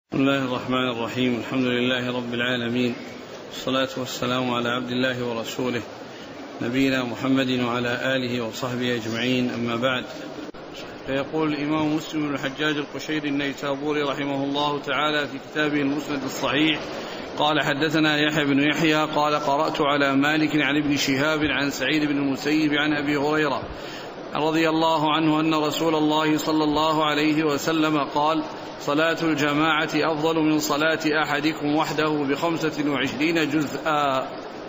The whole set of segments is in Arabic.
بسم الله الرحمن الرحيم. الحمد لله رب العالمين، والصلاة والسلام على عبد الله ورسوله نبينا محمد وعلى آله وصحبه أجمعين، أما بعد. فيقول الإمام مسلم بن الحجاج القشيري النيسابوري رحمه الله تعالى في كتابه المسند الصحيح قال: حدثنا يحيى بن يحيى قال: قرأت على مالك عن ابن شهاب عن سعيد بن المسيب عن أبي هريرة رضي الله عنه أن رسول الله صلى الله عليه وسلم قال: صلاة الجماعة أفضل من صلاة أحدكم وحده ب25 جزءا.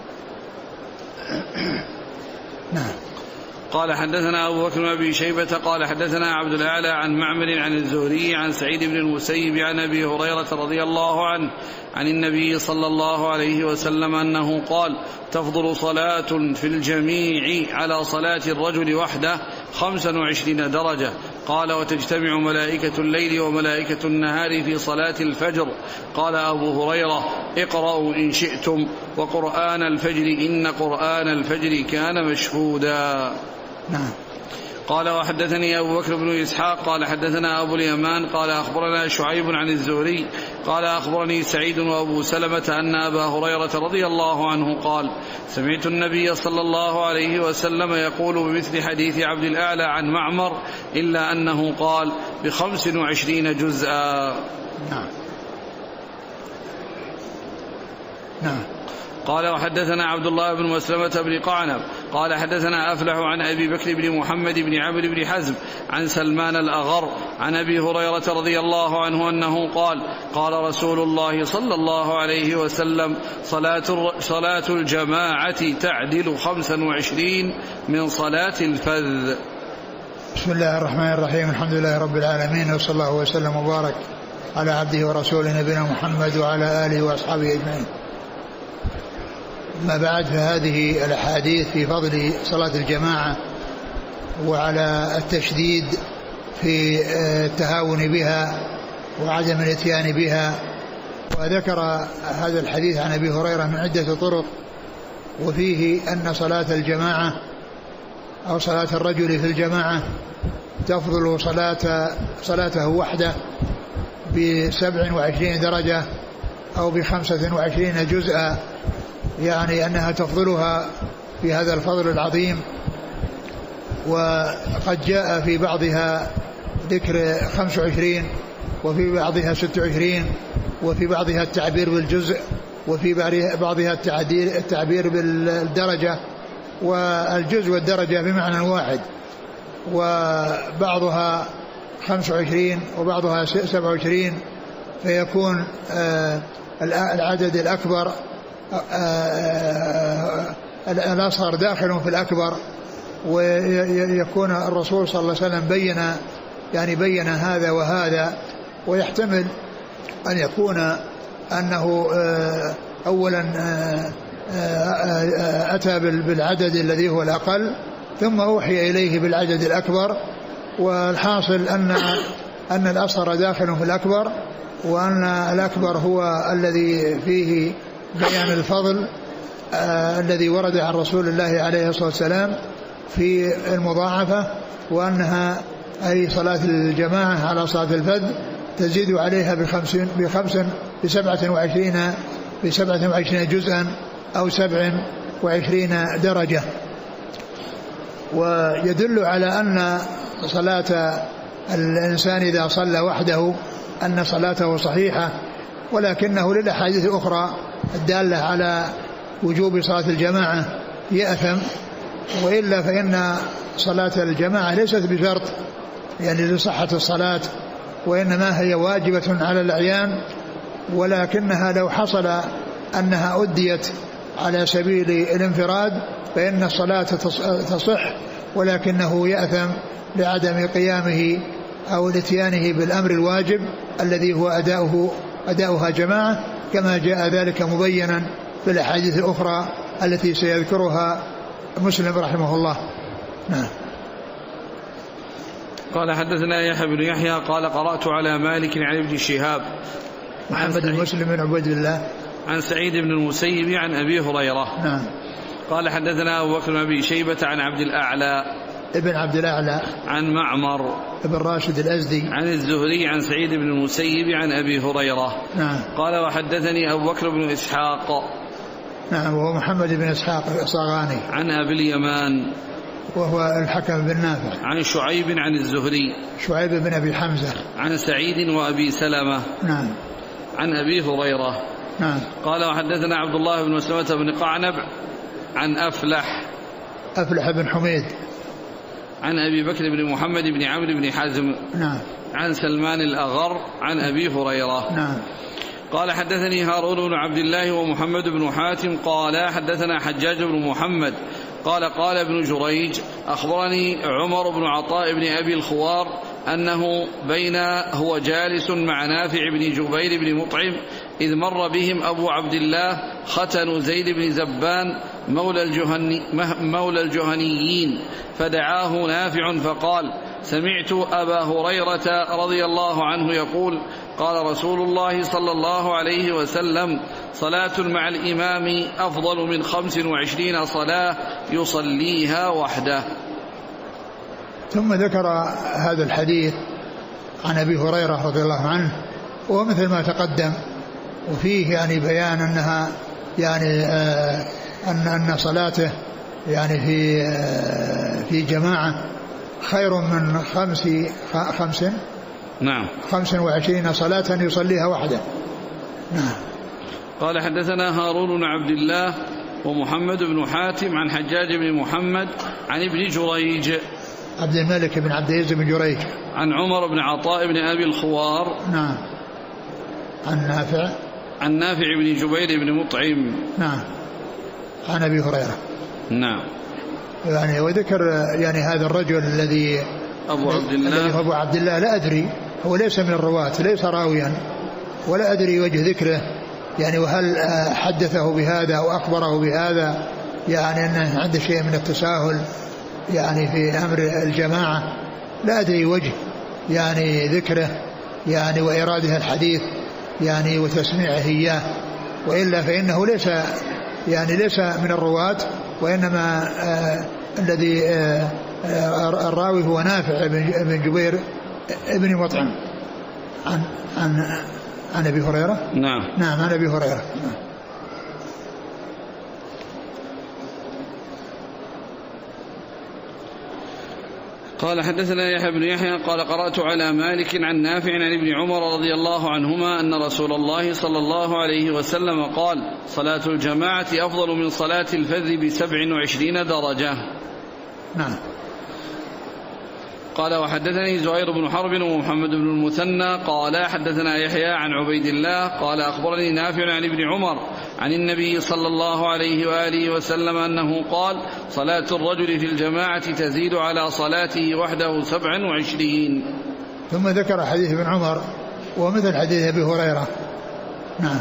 نعم. قال: حدثنا أبو بكر بن أبي شيبة قال: حدثنا عبد الأعلى عن معمر عن الزهري عن سعيد بن المسيب عن أبي هريرة رضي الله عنه عن النبي صلى الله عليه وسلم أنه قال: تفضل صلاة في الجميع على صلاة الرجل وحده 25 درجة. قال: وتجتمع ملائكة الليل وملائكة النهار في صلاة الفجر. قال أبو هريرة: اقرأوا إن شئتم وقرآن الفجر إن قرآن الفجر كان مشهودا. نعم. قال: وحدثني أبو بكر بن إسحاق قال: حدثنا أبو اليمان قال: أخبرنا شعيب عن الزهري قال: أخبرني سعيد وأبو سلمة أن أبا هريرة رضي الله عنه قال: سمعت النبي صلى الله عليه وسلم يقول بمثل حديث عبد الأعلى عن معمر إلا أنه قال: ب25 جزءا. نعم. نعم. قال: وحدثنا عبد الله بن مسلمة بن قعنب قال: حدثنا أفلح عن أبي بكر بن محمد بن عمرو بن حزم عن سلمان الأغر عن أبي هريرة رضي الله عنه أنه قال: قال رسول الله صلى الله عليه وسلم: صلاة الجماعة تعدل 25 من صلاة الفذ. بسم الله الرحمن الرحيم. الحمد لله رب العالمين، وصلى الله وسلم وبارك على عبده ورسوله نبينا محمد وعلى آله وأصحابه أجمعين. ما بعد، فهذه الأحاديث في فضل صلاة الجماعة وعلى التشديد في التهاون بها وعدم الاتيان بها. وذكر هذا الحديث عن أبي هريرة من عدة طرق، وفيه أن صلاة الجماعة أو صلاة الرجل في الجماعة تفضل صلاته وحده ب27 درجة أو ب25 جزءا، يعني أنها تفضلها في هذا الفضل العظيم. وقد جاء في بعضها ذكر 25 وفي بعضها 26 وفي بعضها التعبير بالجزء وفي بعضها التعبير بالدرجة، والجزء والدرجة بمعنى واحد، وبعضها 25 وبعضها 27، فيكون العدد الأكبر الأصغر داخل في الأكبر. ويكون الرسول صلى الله عليه وسلم بين هذا وهذا، ويحتمل أن يكون أنه أولا أتى بالعدد الذي هو الأقل ثم أوحي إليه بالعدد الأكبر. والحاصل أن الأصغر داخل في الأكبر، وأن الأكبر هو الذي فيه بيان الفضل الذي ورد عن رسول الله عليه الصلاة والسلام في المضاعفة، وأنها أي صلاة الجماعة على صلاة الفذ تزيد عليها ب27 جزءا أو 27 درجة. ويدل على أن صلاة الإنسان إذا صلى وحده أن صلاته صحيحة، ولكنه للأحاديث الأخرى الدالة على وجوب صلاة الجماعة يأثم. وإلا فإن صلاة الجماعة ليست بشرط يعني لصحة الصلاة، وإنما هي واجبة على الأعيان، ولكنها لو حصل أنها أديت على سبيل الانفراد فإن الصلاة تصح، ولكنه يأثم لعدم قيامه أو لاتيانه بالأمر الواجب الذي هو أداؤها جماعة، كما جاء ذلك مبينا في الأحاديث الأخرى التي سيذكرها مسلم رحمه الله. نعم. قال: حدثنا يحيى بن يحيى قال: قرأت على مالك عن ابن شهاب محمد بن مسلم بن عبيد الله عن سعيد بن المسيب عن أبي هريرة. نعم. قال: حدثنا أبو بكر بن أبي شيبة عن عبد الأعلى ابن عبد الأعلى عن معمر ابن راشد الأزدي عن الزهري عن سعيد بن المسيب عن أبي هريرة. نعم. قال وحدثني أبو بكر بن إسحاق. نعم. وهو محمد بن إسحاق الصاغاني. عن أبي اليمان وهو الحكم بن نافع. عن شعيب عن الزهري شعيب بن أبي حمزة. عن سعيد وأبي سلمة. نعم. عن أبي هريرة. نعم. قال وحدثنا عبد الله بن مسلمة بن قعنب عن أفلح بن حميد عن أبي بكر بن محمد بن عمرو بن حزم. نعم. عن سلمان الأغر عن أبي هريرة. نعم. قال حدثني هارون بن عبد الله ومحمد بن حاتم قال حدثنا حجاج بن محمد قال قال ابن جريج أخبرني عمر بن عطاء بن أبي الخوار أنه بين هو جالس مع نافع بن جبير بن مطعم إذ مر بهم أبو عبد الله ختن زيد بن زبان مولى الجهنيين فدعاه نافع فقال سمعت أبا هريرة رضي الله عنه يقول قال رسول الله صلى الله عليه وسلم صلاة مع الإمام أفضل من 25 صلاة يصليها وحده. ثم ذكر هذا الحديث عن أبي هريرة رضي الله عنه ومثل ما تقدم وفيه يعني بيان أنها يعني أن صلاته يعني في جماعة خير من 25 صلاة يصليها وحده. نعم. قال حدثنا هارون بن عبد الله ومحمد بن حاتم عن حجاج بن محمد عن ابن جريج عبد الملك بن عبد العزيز بن جريج عن عمر بن عطاء بن أبي الخوار. نعم. عن نافع بن جبير بن مطعم. نعم. عن أبي هريرة. نعم. يعني وذكر يعني هذا الرجل الذي أبو عبد الله لا أدري هو ليس من الرواة ليس راويا ولا أدري وجه ذكره يعني وهل حدثه بهذا أو أخبره بهذا يعني أنه عنده شيء من التساهل يعني في أمر الجماعة لا أدري وجه يعني ذكره يعني وإراده الحديث يعني وتسميعه إياه وإلا فإنه ليس من الرواة وإنما الذي الراوي هو نافع بن جبير ابن مطعم عن أبي هريرة. نعم. عن أبي هريرة. نعم. قال حدثنا يحيى بن يحيى قال قرأت على مالك عن نافع عن ابن عمر رضي الله عنهما أن رسول الله صلى الله عليه وسلم قال صلاة الجماعة أفضل من صلاة الفذ ب27 درجة. نعم. قال وحدثني زهير بن حرب ومحمد بن المثنى قال حدثنا يحيى عن عبيد الله قال أخبرني نافع عن ابن عمر عن النبي صلى الله عليه وآله وسلم أنه قال صلاة الرجل في الجماعة تزيد على صلاته وحده 27. ثم ذكر حديث ابن عمر ومثل حديث أبي هريرة. نعم.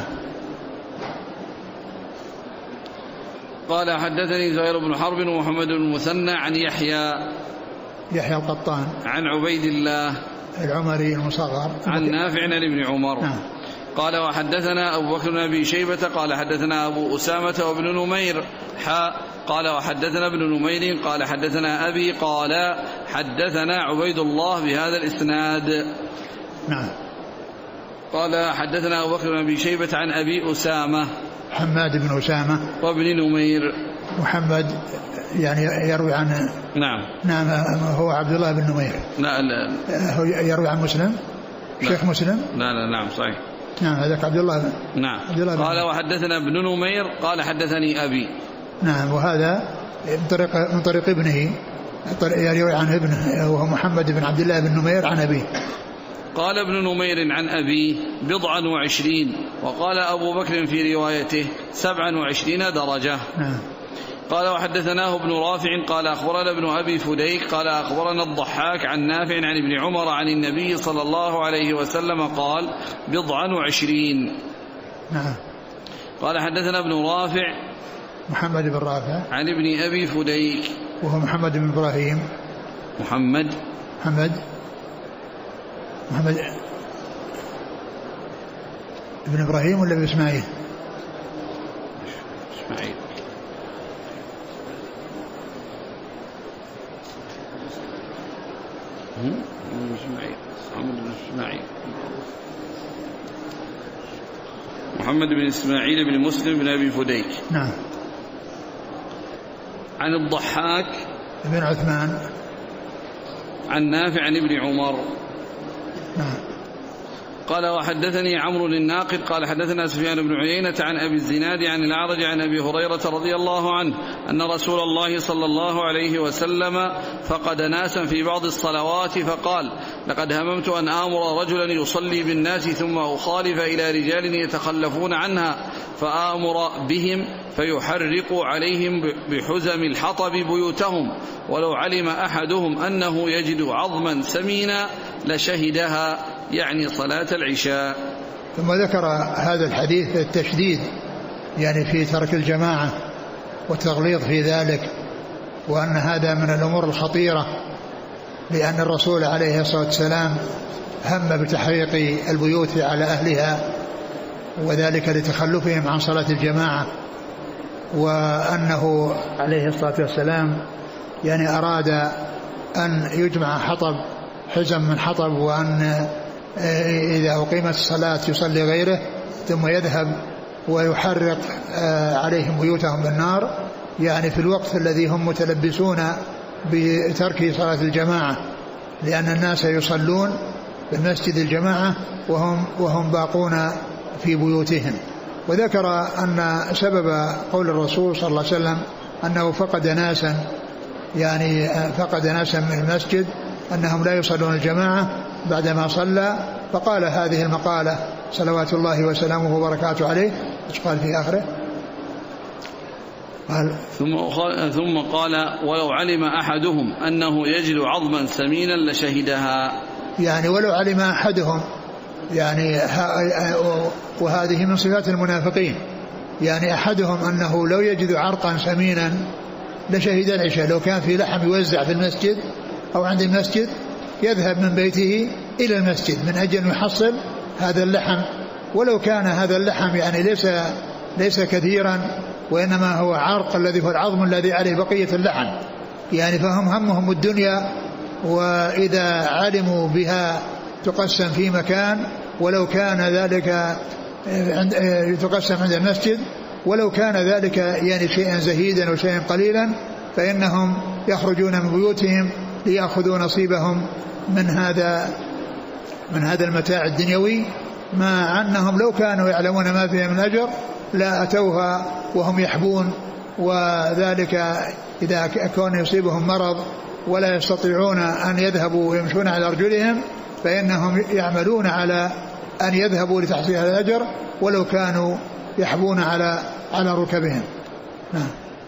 قال حدثني زهير بن حرب ومحمد بن المثنى عن يحيى القطان عن عبيد الله العمري المصغر عن نافع عن ابن عمر. نعم. قال وحدثنا أبو بكر بن أبي شيبة قال حدثنا أبو أسامة وابن نمير قال وحدثنا ابن نمير قال حدثنا أبي قال حدثنا عبيد الله بهذا الإسناد. نعم. قال حدثنا أبو بكر بن أبي شيبة عن أبي أسامة حماد بن أسامة وابن نمير محمد يعني يروي عن نعم هو عبد الله بن نمير. لا هو يروي عن مسلم شيخ مسلم. لا نعم صحيح. نعم هذاك عبد الله. نعم. قال وحدثنا ابن نمير قال حدثني أبي. نعم. وهذا من طريق ابنه يروي عن ابنه وهو محمد بن عبد الله بن نمير عن أبيه. قال ابن نمير عن أبيه 27 وقال أبو بكر في روايته 27 درجة. نعم. قال وحدثناه ابن رافع قال أخبرنا ابن أبي فديك قال أخبرنا الضحاك عن نافع عن ابن عمر عن النبي صلى الله عليه وسلم قال 27. نعم. قال حدثنا ابن رافع محمد بن رافع عن ابن أبي فديك وهو محمد بن إبراهيم محمد ابن إبراهيم ولا ابن إسماعيل؟ محمد بن إسماعيل بن مسلم بن أبي فديك. نعم. عن الضحاك بن عثمان عن نافع عن ابن عمر. نعم. قال وحدثني عمرو الناقد قال حدثنا سفيان بن عيينة عن أبي الزناد عن الأعرج عن أبي هريرة رضي الله عنه أن رسول الله صلى الله عليه وسلم فقد ناسا في بعض الصلوات فقال لقد هممت أن آمر رجلا يصلي بالناس ثم أخالف إلى رجال يتخلفون عنها فآمر بهم فيحرق عليهم بحزم الحطب بيوتهم ولو علم أحدهم أنه يجد عظما سمينا لشهدها، يعني صلاة العشاء. ثم ذكر هذا الحديث التشديد يعني في ترك الجماعة والتغليظ في ذلك، وأن هذا من الأمور الخطيرة، لأن الرسول عليه الصلاة والسلام هم بتحريق البيوت على أهلها وذلك لتخلفهم عن صلاة الجماعة، وأنه عليه الصلاة والسلام يعني أراد أن يجمع حطب حزم من حطب، وأن إذا أقيمت الصلاة يصلي غيره ثم يذهب ويحرق عليهم بيوتهم بالنار، يعني في الوقت الذي هم متلبسون بترك صلاة الجماعة، لأن الناس يصلون بالمسجد الجماعة وهم باقون في بيوتهم. وذكر أن سبب قول الرسول صلى الله عليه وسلم أنه فقد ناسا، يعني فقد ناسا من المسجد أنهم لا يصلون الجماعة بعدما صلى، فقال هذه المقالة صلوات الله وسلامه وبركاته عليه. ايش قال في آخره؟ قال ثم قال ولو علم أحدهم أنه يجد عظما سمينا لشهدها، يعني ولو علم أحدهم، يعني وهذه من صفات المنافقين، يعني أحدهم أنه لو يجد عرقا سمينا لشهد العشاء. لو كان في لحم يوزع في المسجد أو عند المسجد يذهب من بيته إلى المسجد من أجل أن يحصل هذا اللحم، ولو كان هذا اللحم يعني ليس كثيرا، وإنما هو عرق الذي هو العظم الذي عليه بقية اللحم، يعني فهم همهم الدنيا، وإذا علموا بها تقسم في مكان، ولو كان ذلك تقسم عند المسجد، ولو كان ذلك يعني شيئا زهيدا وشيئا قليلا، فإنهم يخرجون من بيوتهم ليأخذوا نصيبهم من هذا المتاع الدنيوي، مع أنهم لو كانوا يعلمون ما فيها من أجر لا أتوها وهم يحبون. وذلك إذا كان يصيبهم مرض ولا يستطيعون أن يذهبوا ويمشون على أرجلهم فإنهم يعملون على أن يذهبوا لتحصيل هذا الأجر ولو كانوا يحبون على ركبهم. نعم.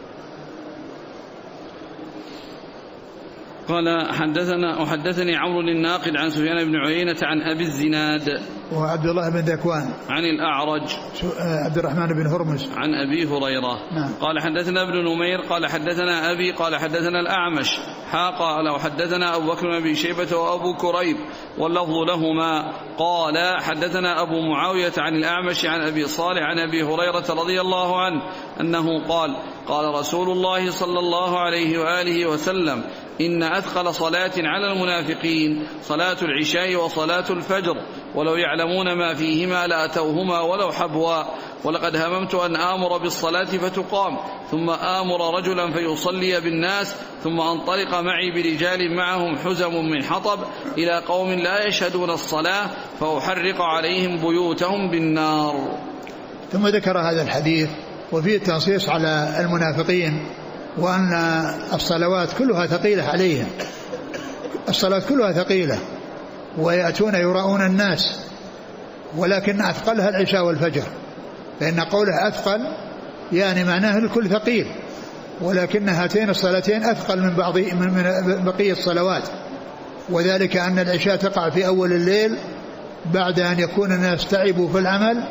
قال وحدثني عمرو الناقد عن سفيان بن عيينة عن أبي الزناد وعبد الله بن ذكوان عن الأعرج عبد الرحمن بن هرمز عن أبي هريرة. نعم. قال حدثنا ابن نمير قال حدثنا أبي قال حدثنا الأعمش قال وحدثنا أبو بكر بن أبي شيبة وأبو كريب واللفظ لهما قال حدثنا أبو معاوية عن الأعمش عن أبي صالح عن أبي هريرة رضي الله عنه أنه قال قال رسول الله صلى الله عليه وآله وسلم إن أثقل صلاة على المنافقين صلاة العشاء وصلاة الفجر ولو يعلمون ما فيهما لأتوهما ولو حبوا ولقد هممت أن آمر بالصلاة فتقام ثم آمر رجلا فيصلي بالناس ثم أنطلق معي برجال معهم حزم من حطب إلى قوم لا يشهدون الصلاة فأحرق عليهم بيوتهم بالنار. ثم ذكر هذا الحديث وفيه التنصيص على المنافقين وأن الصلوات كلها ثقيلة عليهم، الصلاة كلها ثقيلة ويأتون يراؤون الناس، ولكن أثقلها العشاء والفجر، فإن قوله أثقل يعني معناه الكل ثقيل، ولكن هاتين الصلاتين أثقل من بقية الصلوات، وذلك أن العشاء تقع في أول الليل بعد أن يكون الناس تعبوا في العمل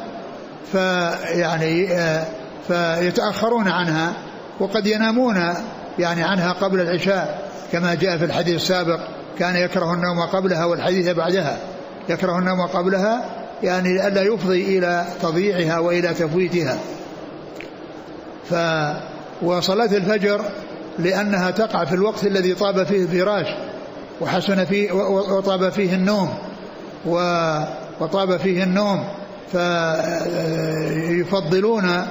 فيتأخرون عنها، وقد ينامون يعني عنها قبل العشاء كما جاء في الحديث السابق كان يكره النوم قبلها والحديث بعدها يكره النوم قبلها، يعني ألا يفضي إلى تضييعها وإلى تفويتها. وصلاة الفجر لأنها تقع في الوقت الذي طاب فيه الفراش وحسن فيه وطاب فيه النوم وطاب فيه النوم، فيفضلون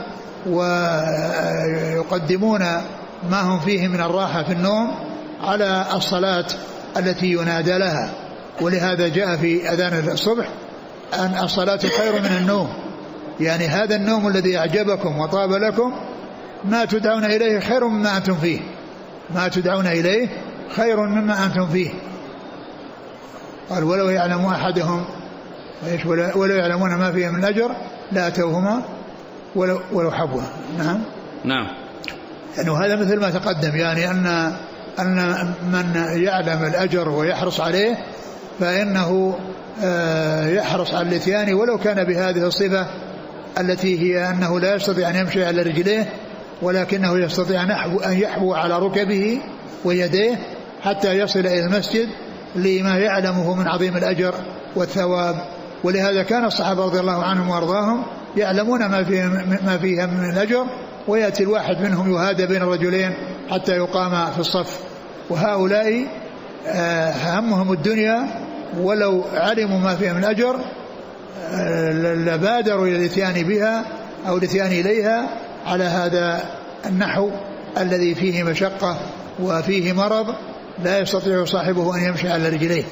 ويقدمون ما هم فيه من الراحة في النوم على الصلاة التي ينادى لها. ولهذا جاء في أذان الصبح أن الصلاة خير من النوم، يعني هذا النوم الذي أعجبكم وطاب لكم ما تدعون إليه خير مما أنتم فيه، ما تدعون إليه خير مما أنتم فيه. قال ولو يعلم أحدهم ولو يعلمون ما فيه من الأجر لا أتوهما ولو حبوا. نعم. يعني هذا مثل ما تقدم، يعني أن من يعلم الأجر ويحرص عليه فإنه يحرص على الاتيان ولو كان بهذه الصفة التي هي أنه لا يستطيع أن يمشي على رجليه، ولكنه يستطيع أن يحبو على ركبه ويديه حتى يصل إلى المسجد لما يعلمه من عظيم الأجر والثواب. ولهذا كان الصحابة رضي الله عنهم وارضاهم يعلمون ما فيها من الأجر، ويأتي الواحد منهم يهادى بين الرجلين حتى يقام في الصف. وهؤلاء همهم الدنيا، ولو علموا ما فيها من الأجر لبادروا إلى الاتيان بها أو الاتيان إليها على هذا النحو الذي فيه مشقة وفيه مرض لا يستطيع صاحبه أن يمشي على رجليه.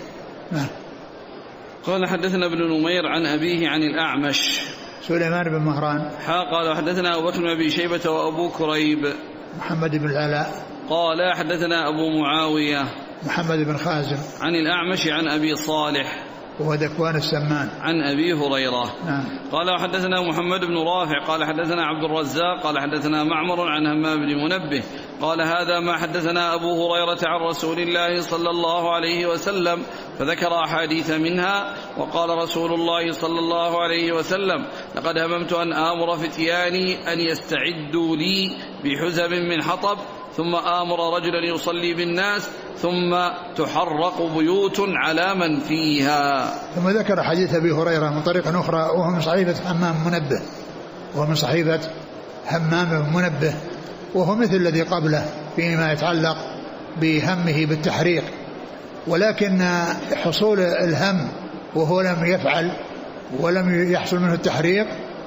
قال حدثنا ابن نمير عن أبيه عن الأعمش سليمان بن مهران قال حدثنا أبو بكر بن أبي شيبة وأبو كريب محمد بن العلاء قال حدثنا أبو معاوية محمد بن خازم عن الأعمش عن أبي صالح وهو ذكوان السمان عن أبي هريرة. قال وحدثنا محمد بن رافع قال حدثنا عبد الرزاق قال حدثنا معمر عن همام بن منبه قال هذا ما حدثنا أبو هريرة عن رسول الله صلى الله عليه وسلم، فذكر أحاديث منها. وقال رسول الله صلى الله عليه وسلم لقد هممت أن آمر فتياني أن يستعدوا لي بحزب من حطب، ثم آمر رجلا يصلي بالناس، ثم تحرق بيوت على من فيها. ثم ذكر حديث أبي هريرة من طريق أخرى وهو من صحيفة همام منبه، وهو مثل الذي قبله فيما يتعلق بهمه بالتحريق، ولكن حصول الهم وهو لم يفعل ولم يحصل منه التحريق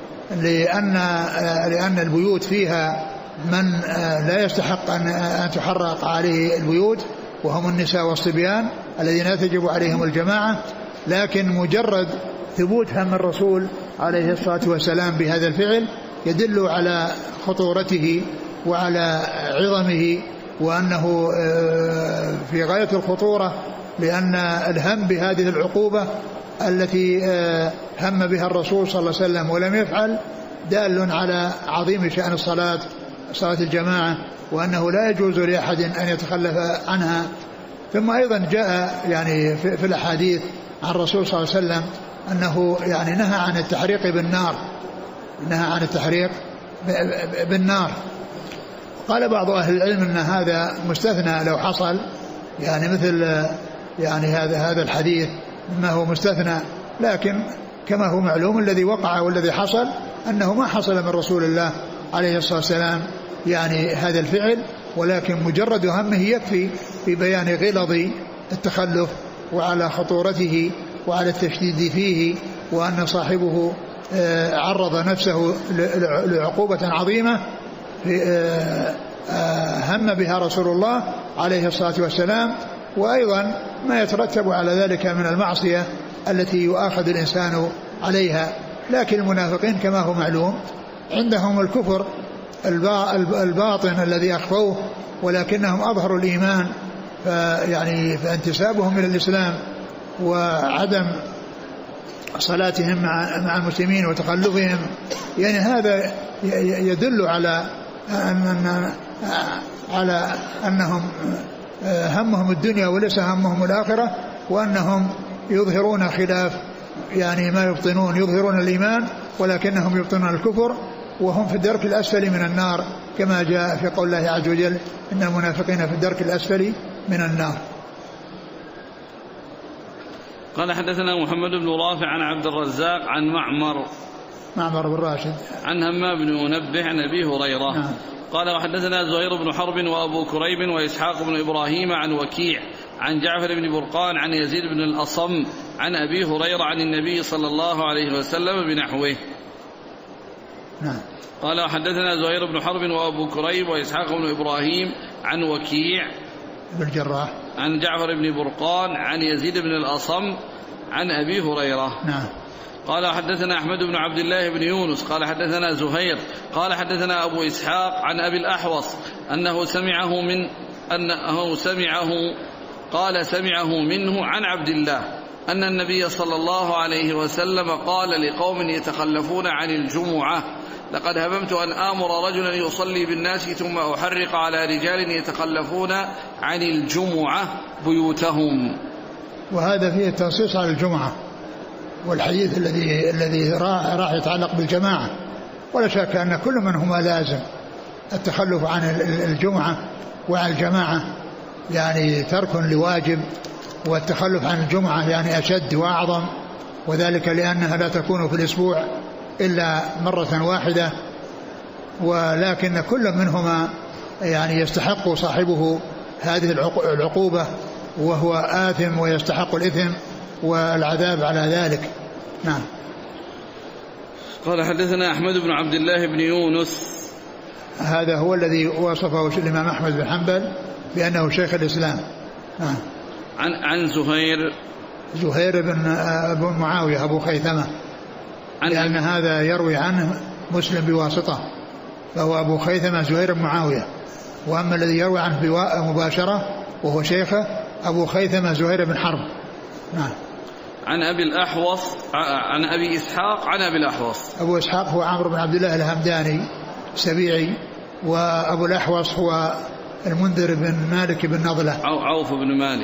لأن البيوت فيها من لا يستحق أن تحرق عليه البيوت، وهم النساء والصبيان الذين لا تجب عليهم الجماعة. لكن مجرد ثبوت هم الرسول عليه الصلاة والسلام بهذا الفعل يدل على خطورته وعلى عظمه، وأنه في غاية الخطورة، لأن الهم بهذه العقوبة التي هم بها الرسول صلى الله عليه وسلم ولم يفعل دال على عظيم شأن صلاة الجماعة، وأنه لا يجوز لأحد أن يتخلف عنها. ثم أيضا جاء يعني في الأحاديث عن الرسول صلى الله عليه وسلم أنه يعني نهى عن التحريق بالنار. قال بعض أهل العلم أن هذا مستثنى لو حصل، يعني مثل يعني هذا الحديث ما هو مستثنى، لكن كما هو معلوم الذي وقع والذي حصل أنه ما حصل من رسول الله عليه الصلاة والسلام يعني هذا الفعل، ولكن مجرد همه يكفي في بيان غلظ التخلف وعلى خطورته وعلى التشديد فيه، وأن صاحبه عرض نفسه لعقوبة عظيمة هم بها رسول الله عليه الصلاة والسلام، وأيضا ما يترتب على ذلك من المعصية التي يؤاخذ الإنسان عليها. لكن المنافقين كما هو معلوم عندهم الكفر الباطن الذي أخفوه، ولكنهم أظهروا الإيمان، فانتسابهم إلى الإسلام وعدم صلاتهم مع المسلمين وتخلفهم، يعني هذا يدل على أنهم همهم الدنيا وليس همهم الآخرة، وأنهم يظهرون خلاف يعني ما يبطنون، يظهرون الإيمان ولكنهم يبطنون الكفر، وهم في الدرك الأسفل من النار، كما جاء في قول الله عز وجل إن المنافقين في الدرك الأسفل من النار. قال حدثنا محمد بن رافع عن عبد الرزاق عن معمر بن راشد عن همام بن منبه عن أبي هريرة. قال وحدثنا زهير بن حرب وأبو كريب وإسحاق بن إبراهيم عن وكيع عن جعفر بن برقان عن يزيد بن الأصم عن أبي هريرة عن النبي صلى الله عليه وسلم بنحوه. نعم. قال وحدثنا زهير بن حرب وأبو كريب وإسحاق بن إبراهيم عن وكيع بن الجراح عن جعفر بن برقان عن يزيد بن الأصم عن أبي هريرة. نعم. قال حدثنا أحمد بن عبد الله بن يونس قال حدثنا زهير قال حدثنا أبو إسحاق عن أبي الأحوص أنه سمعه منه عن عبد الله أن النبي صلى الله عليه وسلم قال لقوم يتخلفون عن الجمعة لقد هممت أن آمر رجلا يصلي بالناس ثم أحرق على رجال يتخلفون عن الجمعة بيوتهم. وهذا فيه التنصيص على الجمعة، والحديث الذي راح يتعلق بالجماعة، ولا شك أن كل منهما لازم. التخلف عن الجمعة وعن الجماعة يعني ترك لواجب، والتخلف عن الجمعة يعني أشد وأعظم، وذلك لأنها لا تكون في الأسبوع إلا مرة واحدة، ولكن كل منهما يعني يستحق صاحبه هذه العقوبة، وهو آثم ويستحق الإثم والعذاب على ذلك. نعم. قال حدثنا أحمد بن عبد الله بن يونس، هذا هو الذي وصفه الإمام أحمد بن حنبل بأنه شيخ الإسلام. نعم. عن زهير بن معاوية أبو خيثمة، لأن هذا يروي عنه مسلم بواسطة، فهو أبو خيثمة زهير بن معاوية، وأما الذي يروي عنه مباشرة وهو شيخه أبو خيثمة زهير بن حرب. نعم. عن أبي الأحوص عن أبي إسحاق عن أبي الأحوص. أبو إسحاق هو عمرو بن عبد الله الهمداني سبيعي، وأبو الأحوص هو المنذر بن مالك بن نضلة. عوف بن مالك.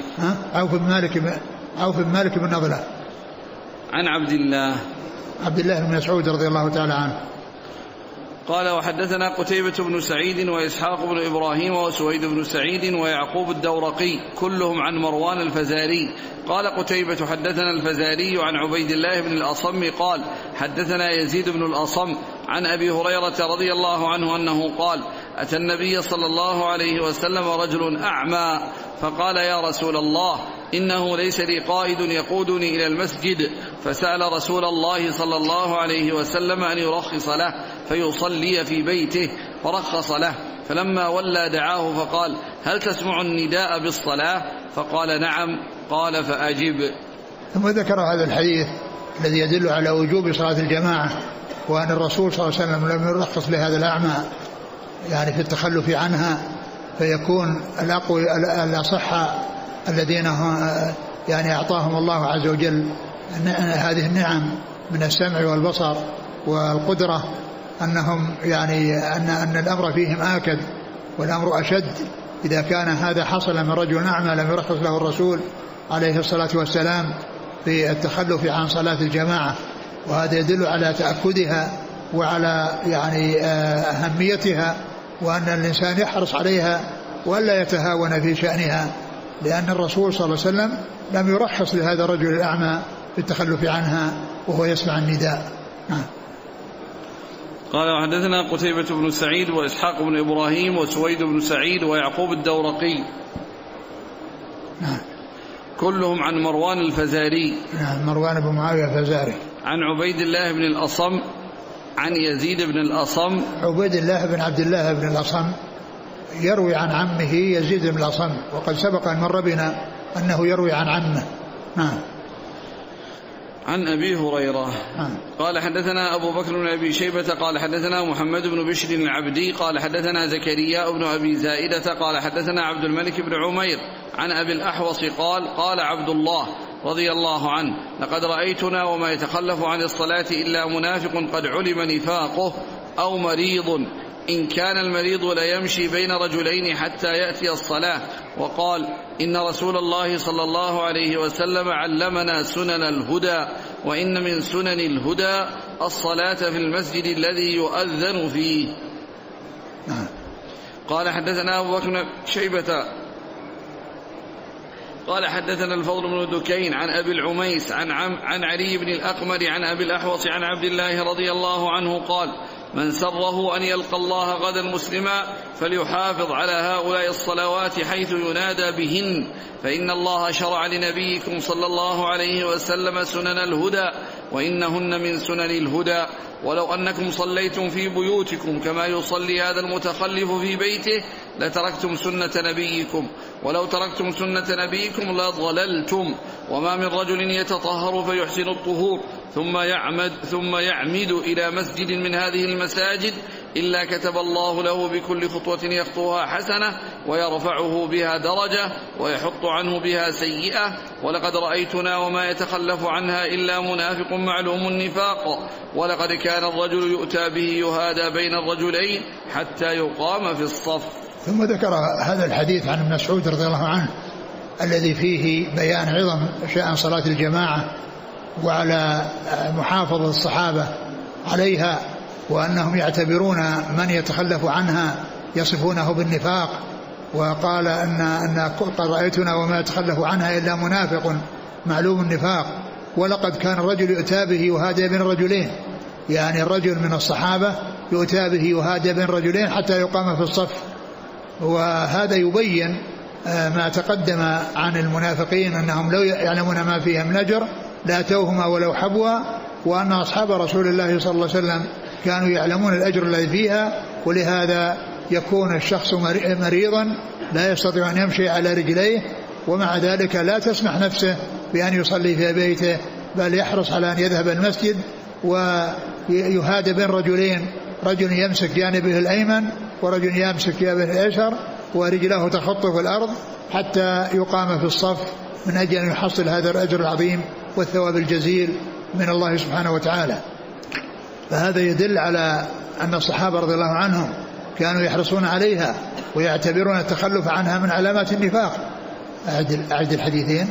عوف بن مالك بن نضلة. عن عبد الله بن مسعود رضي الله تعالى عنه. قال وحدثنا قتيبة بن سعيد وإسحاق بن إبراهيم وسويد بن سعيد ويعقوب الدورقي كلهم عن مروان الفزاري. قال قتيبة حدثنا الفزاري عن عبيد الله بن الأصم قال حدثنا يزيد بن الأصم عن أبي هريرة رضي الله عنه أنه قال أتى النبي صلى الله عليه وسلم رجل أعمى فقال يا رسول الله إنه ليس لي قائد يقودني إلى المسجد، فسأل رسول الله صلى الله عليه وسلم أن يرخص له فيصلي في بيته، فرخص له، فلما ولى دعاه فقال هل تسمع النداء بالصلاة؟ فقال نعم. قال فأجب. ثم ذكر هذا الحديث الذي يدل على وجوب صلاة الجماعة، وأن الرسول صلى الله عليه وسلم لم يرخص لهذا الأعمى يعني في التخلف عنها، فيكون الأصحى الذين يعني أعطاهم الله عز وجل هذه النعم من السمع والبصر والقدرة، أنهم يعني أن الأمر فيهم آكد والأمر أشد إذا كان هذا حصل من رجل أعمى لم يرخص له الرسول عليه الصلاة والسلام في التخلف عن صلاة الجماعة. وهذا يدل على تأكدها وعلى يعني أهميتها، وأن الإنسان يحرص عليها ولا يتهاون في شأنها، لأن الرسول صلى الله عليه وسلم لم يرخص لهذا الرجل الأعمى في التخلف عنها وهو يسمع النداء. قال وحدثنا قتيبة بن سعيد وإسحاق بن إبراهيم وسويد بن سعيد ويعقوب الدورقي كلهم عن مروان الفزاري. مروان بن معاوية الفزاري. عن عبيد الله بن الأصم عن يزيد بن الأصم. عبيد الله بن عبد الله بن الأصم يروي عن عمه يزيد بن الأصم، وقد سبق أن مر بنا أنه يروي عن عمه. عن أبي هريرة. قال حدثنا أبو بكر بن أبي شيبة قال حدثنا محمد بن بشر العبدي قال حدثنا زكريا بن أبي زائدة قال حدثنا عبد الملك بن عمير عن أبي الأحوص قال قال عبد الله رضي الله عنه لقد رأيتنا وما يتخلف عن الصلاة إلا منافق قد علم نفاقه أو مريض، إن كان المريض ليمشي بين رجلين حتى يأتي الصلاة. وقال إن رسول الله صلى الله عليه وسلم علمنا سنن الهدى، وإن من سنن الهدى الصلاة في المسجد الذي يؤذن فيه. قال حدثنا أبو بكر بن شيبة قال حدثنا الفضل بن دكين عن أبي العميس عن علي بن الأقمر عن أبي الأحوص عن عبد الله رضي الله عنه قال من سره أن يلقى الله غدا مسلما فليحافظ على هؤلاء الصلوات حيث ينادى بهن، فإن الله شرع لنبيكم صلى الله عليه وسلم سنن الهدى وإنهن من سنن الهدى. ولو أنكم صليتم في بيوتكم كما يصلي هذا المتخلف في بيته لتركتم سنة نبيكم، ولو تركتم سنة نبيكم لضللتم. وما من رجل يتطهر فيحسن الطهور ثم يعمد إلى مسجد من هذه المساجد إلا كتب الله له بكل خطوة يخطوها حسنة ويرفعه بها درجة ويحط عنه بها سيئة. ولقد رأيتنا وما يتخلف عنها إلا منافق معلوم النفاق. ولقد كان الرجل يؤتى به يهادى بين الرجلين حتى يقام في الصف. ثم ذكر هذا الحديث عن ابن مسعود رضي الله عنه الذي فيه بيان عظم شأن صلاة الجماعة وعلى محافظة الصحابة عليها، وأنهم يعتبرون من يتخلف عنها يصفونه بالنفاق. وقال أن قد رأيتنا وما يتخلف عنها إلا منافق معلوم النفاق. ولقد كان الرجل يؤتى به يهادى بين الرجلين، يعني الرجل من الصحابة يؤتى به يهادى بين الرجلين حتى يقام في الصف. وهذا يبين ما تقدم عن المنافقين أنهم لو يعلمون ما فيها من أجر لاتوهما ولو حبوا، وأن أصحاب رسول الله صلى الله عليه وسلم كانوا يعلمون الأجر الذي فيها. ولهذا يكون الشخص مريضا لا يستطيع أن يمشي على رجليه، ومع ذلك لا تسمح نفسه بأن يصلي في بيته، بل يحرص على أن يذهب المسجد ويهادى بين رجلين، رجل يمسك جانبه الأيمن ورجل يمسك جانبه الأيسر ورجله تخط في الأرض حتى يقام في الصف من أجل أن يحصل هذا الأجر العظيم والثواب الجزيل من الله سبحانه وتعالى. فهذا يدل على أن الصحابة رضي الله عنهم كانوا يحرصون عليها ويعتبرون التخلف عنها من علامات النفاق. أعد الحديثين.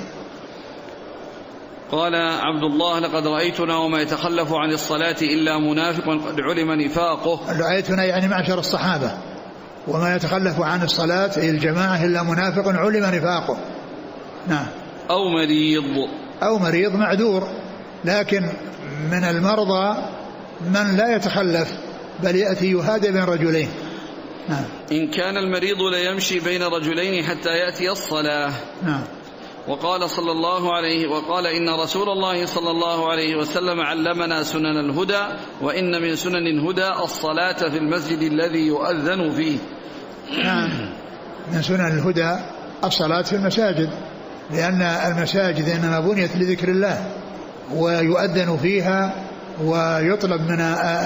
قال عبد الله: لقد رأيتنا وما يتخلف عن الصلاة إلا منافق قد علم نفاقه. رأيتنا يعني معشر الصحابة، وما يتخلف عن الصلاة أي الجماعة إلا منافق علم نفاقه. نعم. أو مريض معذور، لكن من المرضى من لا يتخلف بل يأتي يهادى بين رجلين. نعم. إن كان المريض ليمشي بين رجلين حتى يأتي الصلاة. نعم. وقال إن رسول الله صلى الله عليه وسلم علمنا سنن الهدى، وإن من سنن الهدى الصلاة في المسجد الذي يؤذن فيه. نعم، من سنن الهدى الصلاة في المساجد، لأن المساجد إنما بنيت لذكر الله ويؤذن فيها، ويطلب من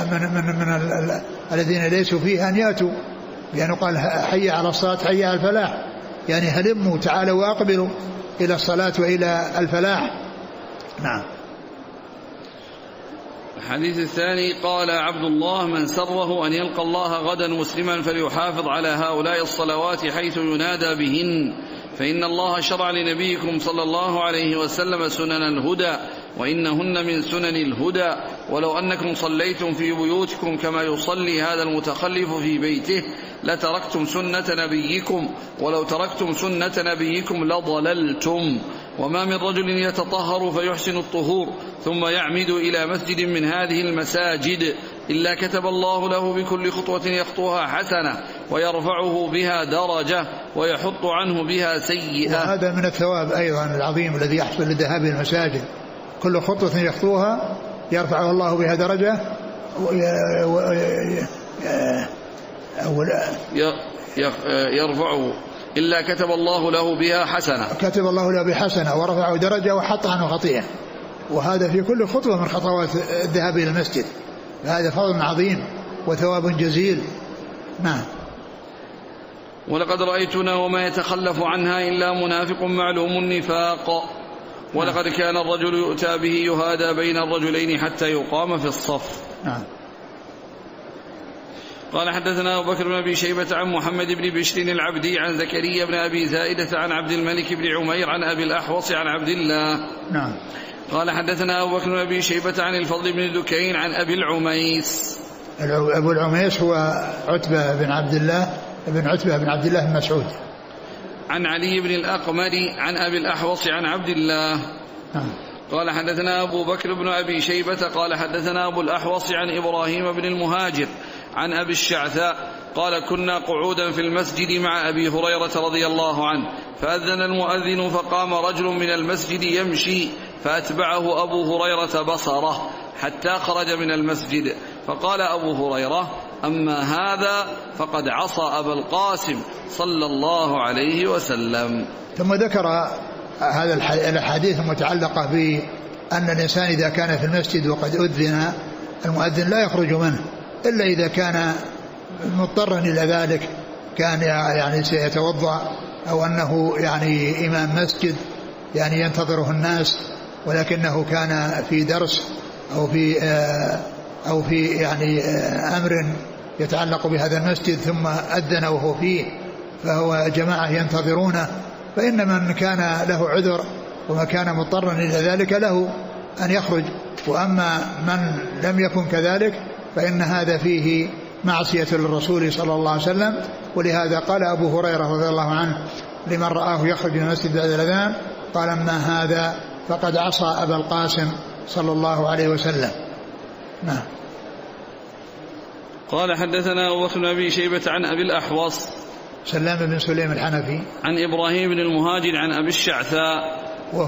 الذين ليسوا فيها أن يأتوا، لأنه قال حي على الصلاة حي على الفلاح، يعني هلموا تعالوا وأقبلوا إلى الصلاة وإلى الفلاح. نعم. الحديث الثاني: قال عبد الله: من سره أن يلقى الله غدا مسلما فليحافظ على هؤلاء الصلوات حيث ينادى بهن، فإن الله شرع لنبيكم صلى الله عليه وسلم سنن الهدى وإنهن من سنن الهدى. ولو أنكم صليتم في بيوتكم كما يصلي هذا المتخلف في بيته لتركتم سنة نبيكم، ولو تركتم سنة نبيكم لضللتم. وما من رجل يتطهر فيحسن الطهور ثم يعمد إلى مسجد من هذه المساجد إلا كتب الله له بكل خطوة يخطوها حسنة ويرفعه بها درجة ويحط عنه بها سيئة. وهذا من الثواب أيضا العظيم الذي يحصل لذهاب المساجد، كل خطوة يخطوها يرفعه الله بها درجة يرفعه إلا كتب الله له بها حسنة، كتب الله له بحسنة ورفعه درجة وحط عنه خطيئة. وهذا في كل خطوة من خطوات الذهاب إلى المسجد، هذا فضل عظيم وثواب جزيل. نعم. ولقد رأيتنا وما يتخلف عنها إلا منافق معلوم النفاق. ولقد كان الرجل يؤتى به يهادى بين الرجلين حتى يقام في الصف. نعم. قال: حدثنا أبو بكر بن أبي شيبة عن محمد بن بشر العبدي عن زكريا بن أبي زائدة عن عبد الملك بن عمير عن أبي الأحوص عن عبد الله. نعم. قال: حدثنا أبو بكر بن أبي شيبة عن الفضل بن دكين عن أبي العميس. أبو العميس هو عتبة بن عبد الله بن مسعود. عن علي بن الأقمر عن أبي الأحوص عن عبد الله. نعم. قال حدثنا أبو بكر بن أبي شيبة قال حدثنا أبو الأحوص عن إبراهيم بن المهاجر عن أبي الشعثاء قال كنا قعودا في المسجد مع أبي هريرة رضي الله عنه فأذن المؤذن فقام رجل من المسجد يمشي فأتبعه أبو هريرة بصره حتى خرج من المسجد فقال أبو هريرة أما هذا فقد عصى أبا القاسم صلى الله عليه وسلم. ثم ذكر هذا الحديث المتعلقة بأن الإنسان إذا كان في المسجد وقد أذن المؤذن لا يخرج منه إلا إذا كان مضطرا إلى ذلك، كان يعني سيتوضأ أو أنه يعني إمام مسجد يعني ينتظره الناس ولكنه كان في درس أو في يعني أمر يتعلق بهذا المسجد ثم أذن وهو فيه فهو جماعة ينتظرونه، فإن من كان له عذر وما كان مضطرا إلى ذلك له أن يخرج. وأما من لم يكن كذلك فإن هذا فيه معصية للرسول صلى الله عليه وسلم. ولهذا قال أبو هريرة رضي الله عنه لمن رآه يخرج من المسجد بعد الأذان قال ما هذا فقد عصى أبا القاسم صلى الله عليه وسلم. نعم. قال حدثنا أبو بكر بن أبي شيبة عن أبي الأحوص سلام بن سليم الحنفي عن إبراهيم بن المهاجر عن أبي الشعثاء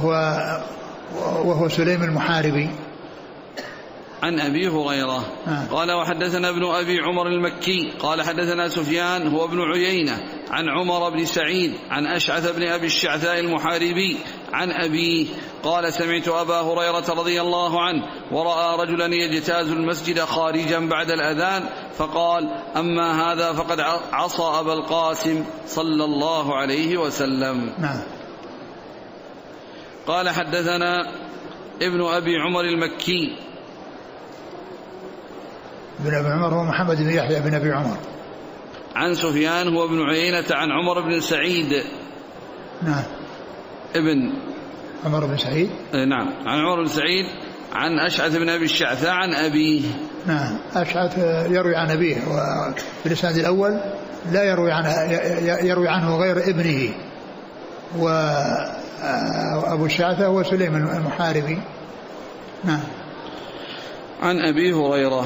وهو سليم المحاربي عن أبي هريرة قال وحدثنا ابن أبي عمر المكي قال حدثنا سفيان هو ابن عيينة عن عمر بن سعيد عن أشعث بن أبي الشعثاء المحاربي عن أبيه قال سمعت أبا هريرة رضي الله عنه ورأى رجلا يجتاز المسجد خارجا بعد الأذان فقال أما هذا فقد عصى أبا القاسم صلى الله عليه وسلم. قال حدثنا ابن أبي عمر المكي ابن أبي عمر هو محمد بن يحيى بن أبي عمر عن سفيان هو ابن عيينة عن عمر بن سعيد ابن عمر بن سعيد نعم عن عمر بن سعيد عن أشعث بن أبي الشعثاء عن أبيه. نعم. أشعث يروي عن أبيه وفي الإسناد الأول لا يروي عنه غير ابنه وأبو الشعثاء هو سليم المحاربي. نعم. عن أبي هريرة.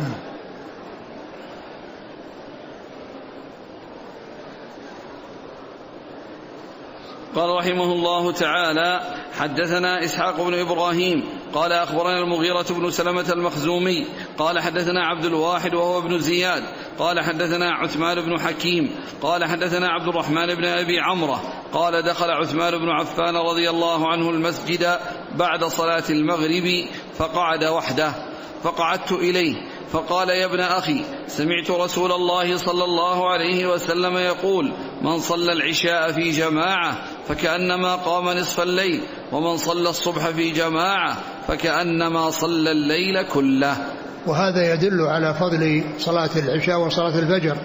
قال رحمه الله تعالى حدثنا إسحاق بن إبراهيم قال أخبرنا المغيرة بن سلمة المخزومي قال حدثنا عبد الواحد وهو ابن زياد قال حدثنا عثمان بن حكيم قال حدثنا عبد الرحمن بن أبي عمرة قال دخل عثمان بن عفان رضي الله عنه المسجد بعد صلاة المغرب فقعد وحده فقعدت إليه فقال يا ابن أخي سمعت رسول الله صلى الله عليه وسلم يقول من صلى العشاء في جماعة فكأنما قام نصف الليل ومن صلى الصبح في جماعة فكأنما صلى الليل كله. وهذا يدل على فضل صلاة العشاء وصلاة الفجر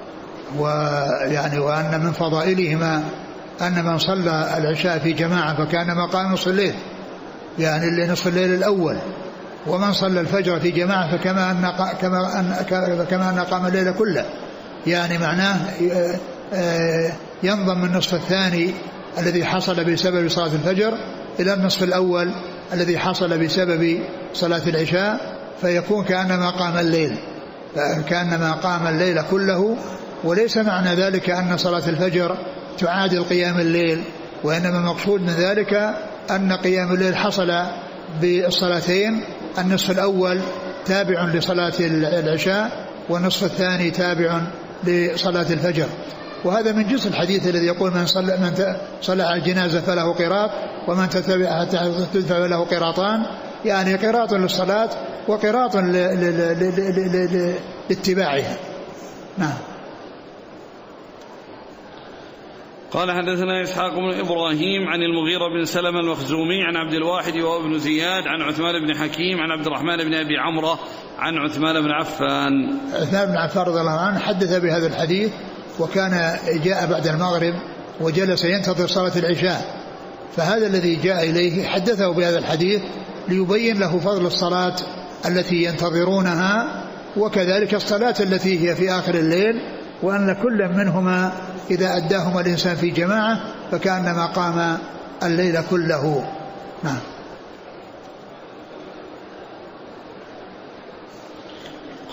وأن من فضائلهما أن من صلى العشاء في جماعة فكأنما قام نصف الليل يعني نصف الليل الأول ومن صلى الفجر في جماعة فكما أن قام الليل كله يعني معناه ينضم من النصف الثاني الذي حصل بسبب صلاة الفجر إلى النصف الأول الذي حصل بسبب صلاة العشاء فيكون كأنما قام الليل كله. وليس معنى ذلك أن صلاة الفجر تعادل قيام الليل وإنما المقصود من ذلك أن قيام الليل حصل بالصلاتين النصف الأول تابع لصلاة العشاء والنصف الثاني تابع لصلاة الفجر. وهذا من جنس الحديث الذي يقول من صلى على الجنازة فله قراط ومن تتبع حتى تدفع له قراطان يعني قراط للصلاة وقراط لاتباعها. نعم. قال حدثنا إسحاق بن إبراهيم عن المغيرة بن سلمة المخزومي عن عبد الواحد وهو ابن زياد عن عثمان بن حكيم عن عبد الرحمن بن أبي عمرة عن عثمان بن عفان. عثمان بن عفان رضي الله عنه حدث بهذا الحديث وكان جاء بعد المغرب وجلس ينتظر صلاة العشاء فهذا الذي جاء إليه حدثه بهذا الحديث ليبين له فضل الصلاة التي ينتظرونها وكذلك الصلاة التي هي في آخر الليل وأن كل منهما إذا أداهما الإنسان في جماعة فكأنما قام الليل كله. نعم.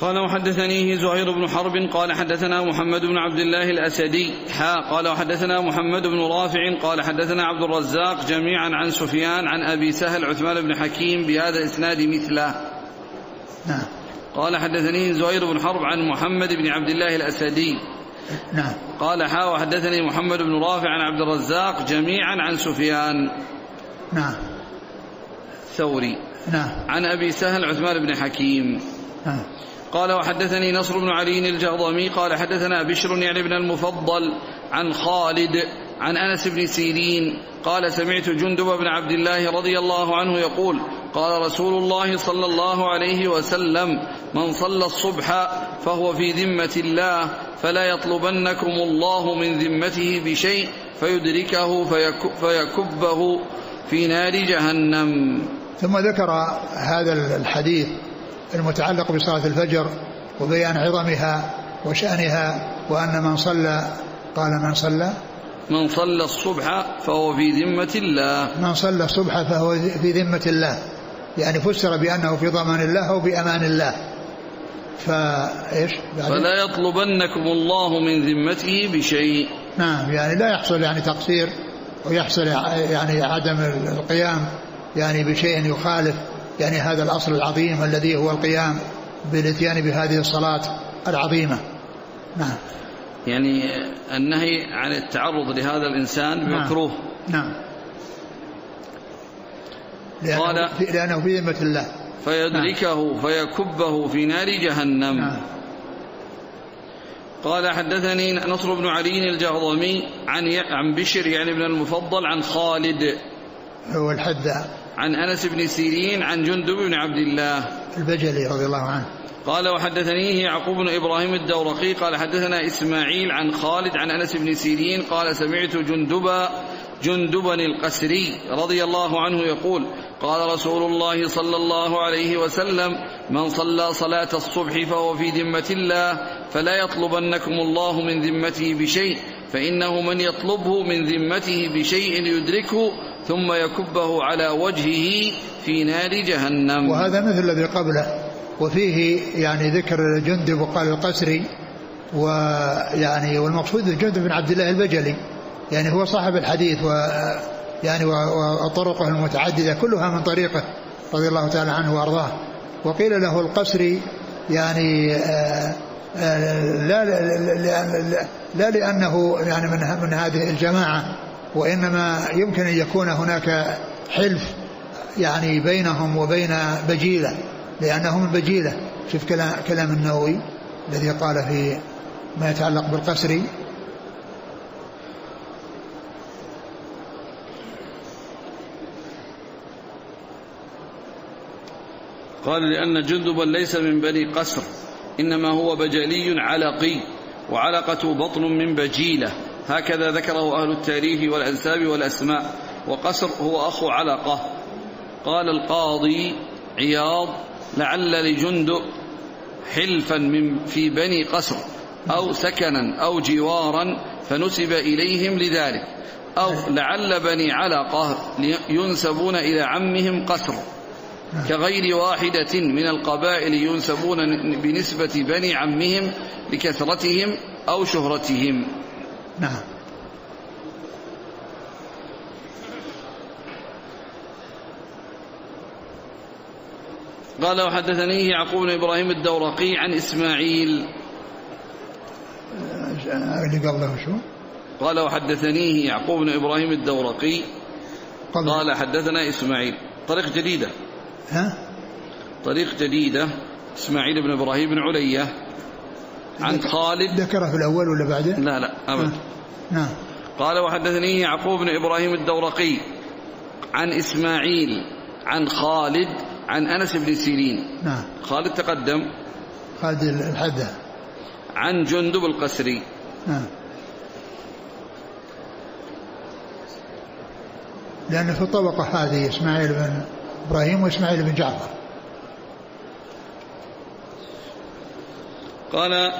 قال وحدثنيه زهير بن حرب قال حدثنا محمد بن عبد الله الأسدي قال وحدثنا محمد بن رافع قال حدثنا عبد الرزاق جميعا عن سفيان عن أبي سهل عثمان بن حكيم بهذا الإسناد مثله. نعم. قال حدثني زهير بن حرب عن محمد بن عبد الله الأسدي. نعم. قال وحدثني محمد بن رافع عن عبد الرزاق جميعا عن سفيان. نعم. ثوري. نعم. عن أبي سهل عثمان بن حكيم. نعم. قال وحدثني نصر بن علي الجهضمي قال حدثنا بشر يعني بن المفضل عن خالد عن أنس بن سيرين قال سمعت جندب بن عبد الله رضي الله عنه يقول قال رسول الله صلى الله عليه وسلم من صلى الصبح فهو في ذمة الله فلا يطلبنكم الله من ذمته بشيء فيدركه فيكبه في نار جهنم. ثم ذكر هذا الحديث المتعلق بصلاة الفجر وبيان عظمها وشأنها وأن من صلى قال من صلى الصبح فهو في ذمة الله. من صلى الصبح فهو في ذمة الله يعني فسر بأنه في ضمان الله أو بأمان الله. فلا يطلبنكم الله من ذمته بشيء. نعم يعني لا يحصل يعني تقصير ويحصل يعني عدم القيام يعني بشيء يخالف يعني هذا الأصل العظيم الذي هو القيام بالاتيان بهذه الصلاة العظيمة. نعم. يعني النهي عن التعرض لهذا الإنسان بمكروه. نعم. لأنه في ذمة الله فيدركه فيكبه في نار جهنم. نعم. قال حدثني نصر بن علي الجهضمي عن بشر يعني بن المفضل عن خالد هو الحذاء عن أنس بن سيرين عن جندب بن عبد الله البجلي رضي الله عنه. قال وحدثنيه يعقوب بن إبراهيم الدورقي قال حدثنا إسماعيل عن خالد عن أنس بن سيرين قال سمعت جندبا القسري رضي الله عنه يقول قال رسول الله صلى الله عليه وسلم من صلى صلاة الصبح فهو في ذمة الله فلا يطلبنكم الله من ذمته بشيء فإنه من يطلبه من ذمته بشيء يدركه ثم يكبه على وجهه في نار جهنم. وهذا مثل الذي قبله وفيه يعني ذكر جندب وقال القسري ويعني والمقصود جندب بن عبد الله البجلي يعني هو صاحب الحديث ويعني وطرقه المتعددة كلها من طريقه رضي الله تعالى عنه وأرضاه. وقيل له القسري يعني لا لأنه يعني من هذه الجماعة وإنما يمكن أن يكون هناك حلف يعني بينهم وبين بجيلة لأنه من بجيلة. شوف كلام النووي الذي قال في ما يتعلق بالقسري قال لأن جندبا ليس من بني قسر إنما هو بجلي علقي وعلقة بطن من بجيلة هكذا ذكره أهل التاريخ والأنساب والأسماء وقسر هو أخو علقة. قال القاضي عياض لعل لجندب حلفا في بني قسر أو سكنا أو جوارا فنسب إليهم لذلك أو لعل بني علقة ينسبون إلى عمهم قسر كغير واحدة من القبائل ينسبون بنسبة بني عمهم لكثرتهم أو شهرتهم. نعم. قال وحدثني يعقوب بن إبراهيم الدورقي عن إسماعيل اللي قبله شو قال وحدثنيه يعقوب بن إبراهيم الدورقي قال حدثنا إسماعيل طريق جديدة طريق جديدة إسماعيل بن إبراهيم بن علية عن خالد ذكره في الأول ولا بعده لا أبدا. نعم. قال وحدثني يعقوب بن إبراهيم الدورقي عن إسماعيل عن خالد عن أنس بن سيرين. نعم. خالد تقدم خالد الحذاء عن جندب القسري. نعم. لأن في الطبقة هذه إسماعيل بن إبراهيم وإسماعيل بن جعفر. قال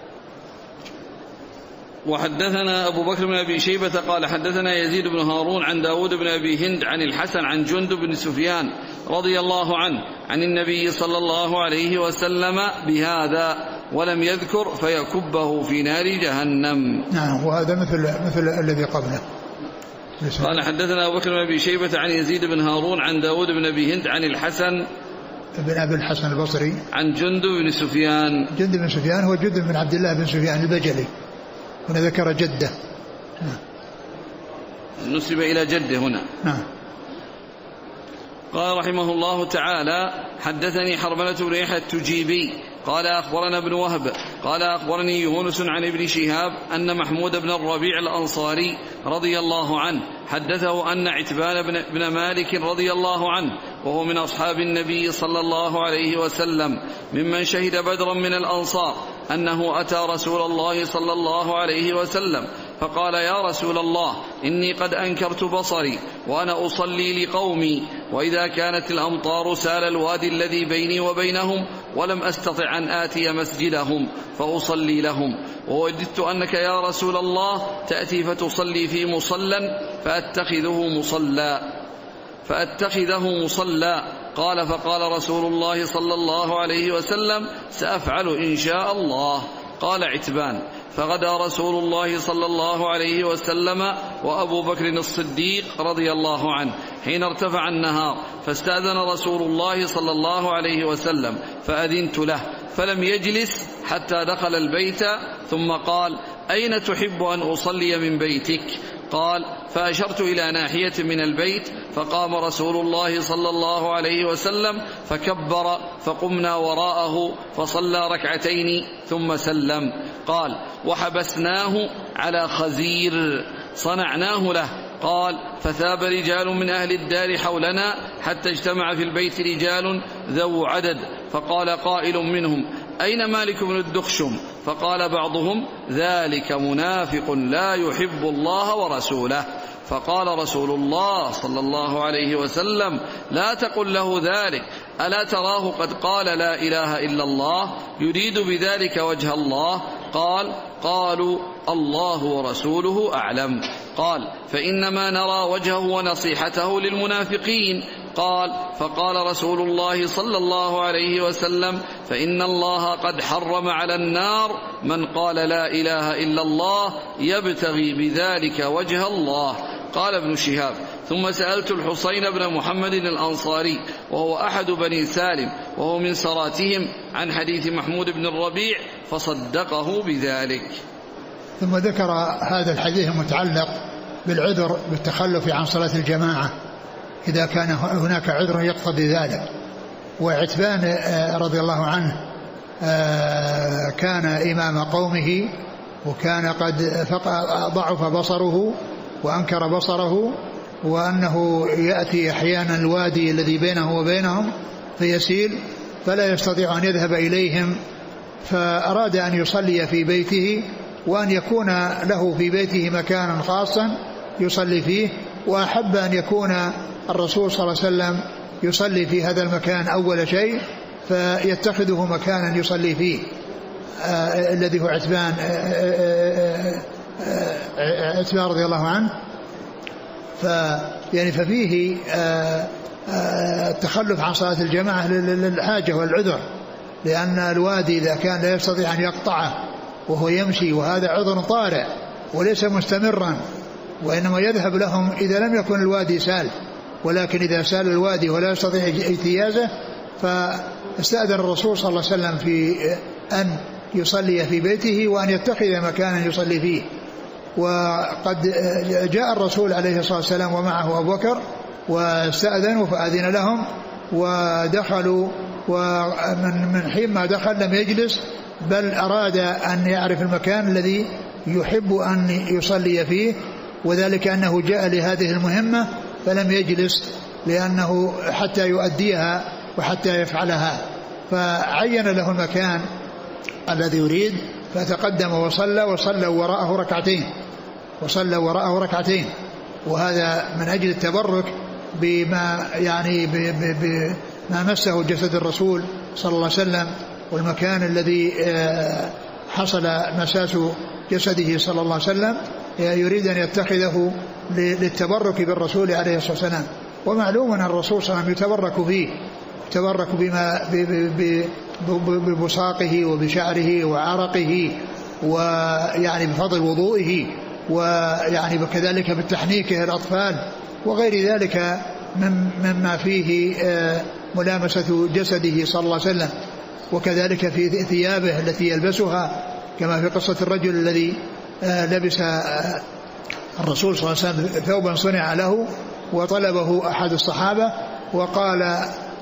وحدثنا أبو بكر بن أبي شيبة قال حدثنا يزيد بن هارون عن داود بن أبي هند عن الحسن عن جندب بن سفيان رضي الله عنه عن النبي صلى الله عليه وسلم بهذا ولم يذكر فيكبه في نار جهنم. نعم. وهذا مثل الذي قبله. قال حدثنا أبو بكر بن أبي شيبة عن يزيد بن هارون عن داود بن أبي هند عن الحسن بن أبي الحسن البصري عن جندب بن سفيان. جندب بن سفيان هو جندب بن عبد الله بن سفيان البجلي، هنا ذكر جده. نسب إلى جده هنا. نعم. قال رحمه الله تعالى حدثني حرملة بن يحيى التجيبي قال أخبرنا ابن وهب قال أخبرني يونس عن ابن شهاب أن محمود بن الربيع الأنصاري رضي الله عنه حدثه أن عتبان بن مالك رضي الله عنه وهو من أصحاب النبي صلى الله عليه وسلم ممن شهد بدرا من الأنصار أنه أتى رسول الله صلى الله عليه وسلم فقال يا رسول الله إني قد أنكرت بصري وأنا أصلي لقومي وإذا كانت الأمطار سال الوادي الذي بيني وبينهم ولم أستطع أن آتي مسجدهم فأصلي لهم ووددت أنك يا رسول الله تأتي فتصلي في مصلى فأتخذه مصلى قال فقال رسول الله صلى الله عليه وسلم سأفعل إن شاء الله. قال عتبان فغدا رسول الله صلى الله عليه وسلم وأبو بكر الصديق رضي الله عنه حين ارتفع النهار فاستأذن رسول الله صلى الله عليه وسلم فأذنت له فلم يجلس حتى دخل البيت ثم قال أين تحب أن أصلي من بيتك؟ قال فأشرت إلى ناحية من البيت فقام رسول الله صلى الله عليه وسلم فكبر فقمنا وراءه فصلى ركعتين ثم سلم. قال وحبسناه على خزير صنعناه له. قال فثاب رجال من أهل الدار حولنا حتى اجتمع في البيت رجال ذو عدد فقال قائل منهم أين مالك بن الدخشم؟ فقال بعضهم ذلك منافق لا يحب الله ورسوله. فقال رسول الله صلى الله عليه وسلم لا تقل له ذلك ألا تراه قد قال لا إله إلا الله يريد بذلك وجه الله؟ قالوا الله ورسوله أعلم. قال فإنما نرى وجهه ونصيحته للمنافقين. قال فقال رسول الله صلى الله عليه وسلم فإن الله قد حرم على النار من قال لا إله إلا الله يبتغي بذلك وجه الله. قال ابن شهاب ثم سألت الحسين بن محمد الأنصاري وهو أحد بني سالم وهو من سراتهم عن حديث محمود بن الربيع فصدقه بذلك. ثم ذكر هذا الحديث المتعلق بالعذر بالتخلف عن صلاة الجماعة إذا كان هناك عذر يقتضي ذلك. وعتبان رضي الله عنه كان إمام قومه وكان قد ضعف بصره وأنكر بصره وأنه يأتي أحيانا الوادي الذي بينه وبينهم فيسيل فلا يستطيع أن يذهب إليهم فأراد أن يصلي في بيته وأن يكون له في بيته مكانا خاصا يصلي فيه وأحب أن يكون الرسول صلى الله عليه وسلم يصلي في هذا المكان أول شيء فيتخذه مكانا يصلي فيه الذي هو عتبان رضي الله عنه. ففيه التخلف عن صلاة الجماعة للحاجة والعذر لأن الوادي إذا كان لا يستطيع أن يقطعه وهو يمشي وهذا عذر طارئ وليس مستمرا وإنما يذهب لهم إذا لم يكن الوادي سال ولكن إذا سال الوادي ولا يستطيع اجتيازه فاستأذن الرسول صلى الله عليه وسلم في أن يصلي في بيته وأن يتخذ مكانا يصلي فيه. وقد جاء الرسول عليه الصلاة والسلام ومعه أبو بكر واستأذنوا فأذن لهم ودخلوا ومن حين ما دخل لم يجلس بل أراد أن يعرف المكان الذي يحب أن يصلي فيه وذلك أنه جاء لهذه المهمة فلم يجلس لأنه حتى يؤديها وحتى يفعلها فعين له المكان الذي يريد فتقدم وصلى وراءه ركعتين وهذا من أجل التبرك بما يعني بما مسه جسد الرسول صلى الله عليه وسلم والمكان الذي حصل مساس جسده صلى الله عليه وسلم يريد أن يتخذه للتبرك بالرسول عليه الصلاة والسلام ومعلوم أن الرسول صلى الله عليه وسلم يتبرك فيه، يتبرك ببصاقه وبشعره وعرقه، ويعني بفضل وضوئه، ويعني كذلك بالتحنيكه الأطفال وغير ذلك مما فيه ملامسة جسده صلى الله عليه وسلم، وكذلك في ثيابه التي يلبسها، كما في قصة الرجل الذي لبس الرسول صلى الله عليه وسلم ثوبا صنع له وطلبه أحد الصحابة وقال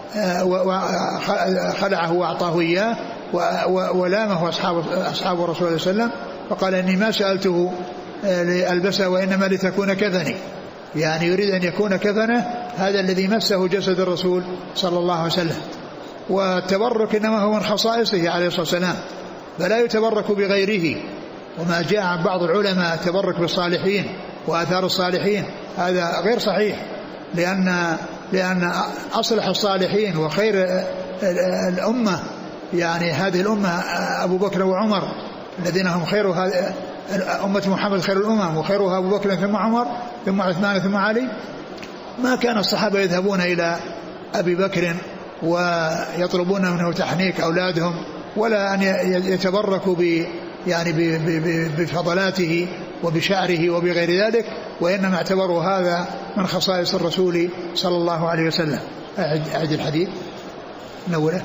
خلعه وأعطاه إياه، ولامه أصحاب الرسول صلى الله عليه وسلم فقال إني ما سألته لألبسه وإنما لتكون كفني، يعني يريد أن يكون كفنه هذا الذي مسه جسد الرسول صلى الله عليه وسلم. والتبرك إنما هو من خصائصه عليه الصلاة والسلام، فلا يتبرك بغيره. وما جاء عن بعض العلماء التبرك بالصالحين وآثار الصالحين هذا غير صحيح، لأن أصلح الصالحين وخير الأمة يعني هذه الأمة أبو بكر وعمر الذين هم خير أمة محمد خير الأمم، وخيرها أبو بكر ثم عمر ثم عثمان ثم علي. ما كان الصحابة يذهبون إلى أبي بكر ويطلبون منه تحنيك أولادهم ولا أن يتبركوا يعني بفضلاته وبشعره وبغير ذلك، وإنما اعتبروا هذا من خصائص الرسول صلى الله عليه وسلم. أعد الحديث نوله.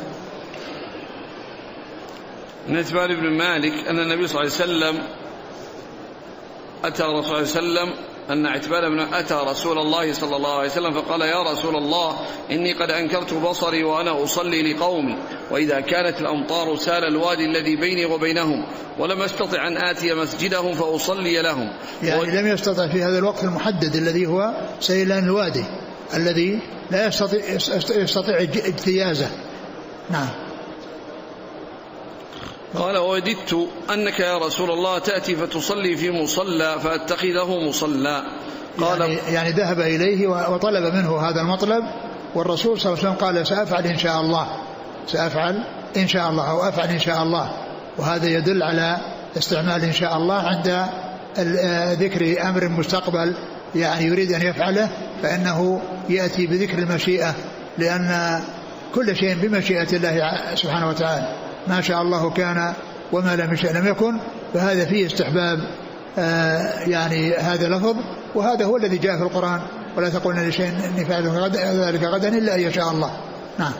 من عتبان بن مالك أن النبي صلى الله عليه وسلم أتى رسول الله صلى الله عليه وسلم أن عتبان بن أتى رسول الله صلى الله عليه وسلم فقال يا رسول الله إني قد أنكرت بصري وأنا أصلي لقومي، وإذا كانت الأمطار سال الوادي الذي بيني وبينهم، ولم أستطع أن آتي مسجدهم فأصلي لهم. يعني لم يستطع في هذا الوقت المحدد الذي هو سيلان الوادي الذي لا يستطيع اجتيازه. نعم. قال ووددت أنك يا رسول الله تأتي فتصلي في مصلى فأتخذه مصلى. قال يعني ذهب إليه وطلب منه هذا المطلب، والرسول صلى الله عليه وسلم قال سأفعل إن شاء الله، سأفعل إن شاء الله أو أفعل إن شاء الله. وهذا يدل على استعمال إن شاء الله عند ذكر أمر مستقبل يعني يريد أن يفعله، فإنه يأتي بذكر المشيئة، لأن كل شيء بمشيئة الله سبحانه وتعالى، ما شاء الله كان وما لم يشاء لم يكن. فهذا فيه استحباب يعني هذا لفظ، وهذا هو الذي جاء في القرآن ولا تقولن لشيء إني فاعل ذلك غدا إلا أن يشاء الله. نعم.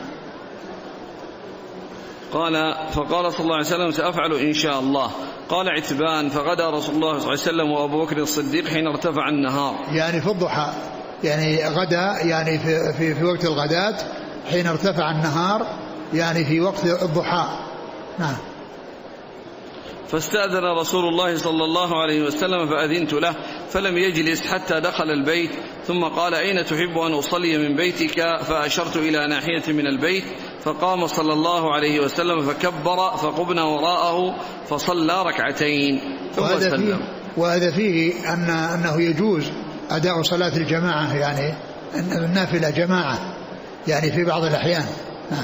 قال فقال صلى الله عليه وسلم سأفعل إن شاء الله. قال عتبان فغدا رسول الله صلى الله عليه وسلم وأبو بكر الصديق حين ارتفع النهار، يعني في الضحى، يعني غدا يعني في وقت الغداة حين ارتفع النهار، يعني في وقت الضحى. نعم. فاستأذن رسول الله صلى الله عليه وسلم فأذنت له فلم يجلس حتى دخل البيت، ثم قال أين تحب أن أصلي من بيتك؟ فأشرت إلى ناحية من البيت، فقام صلى الله عليه وسلم فكبر فقمنا وراءه فصلى ركعتين ثم سلم. وهذا فيه أنه يجوز أداء صلاة الجماعة، يعني النافلة جماعة يعني في بعض الأحيان. نعم.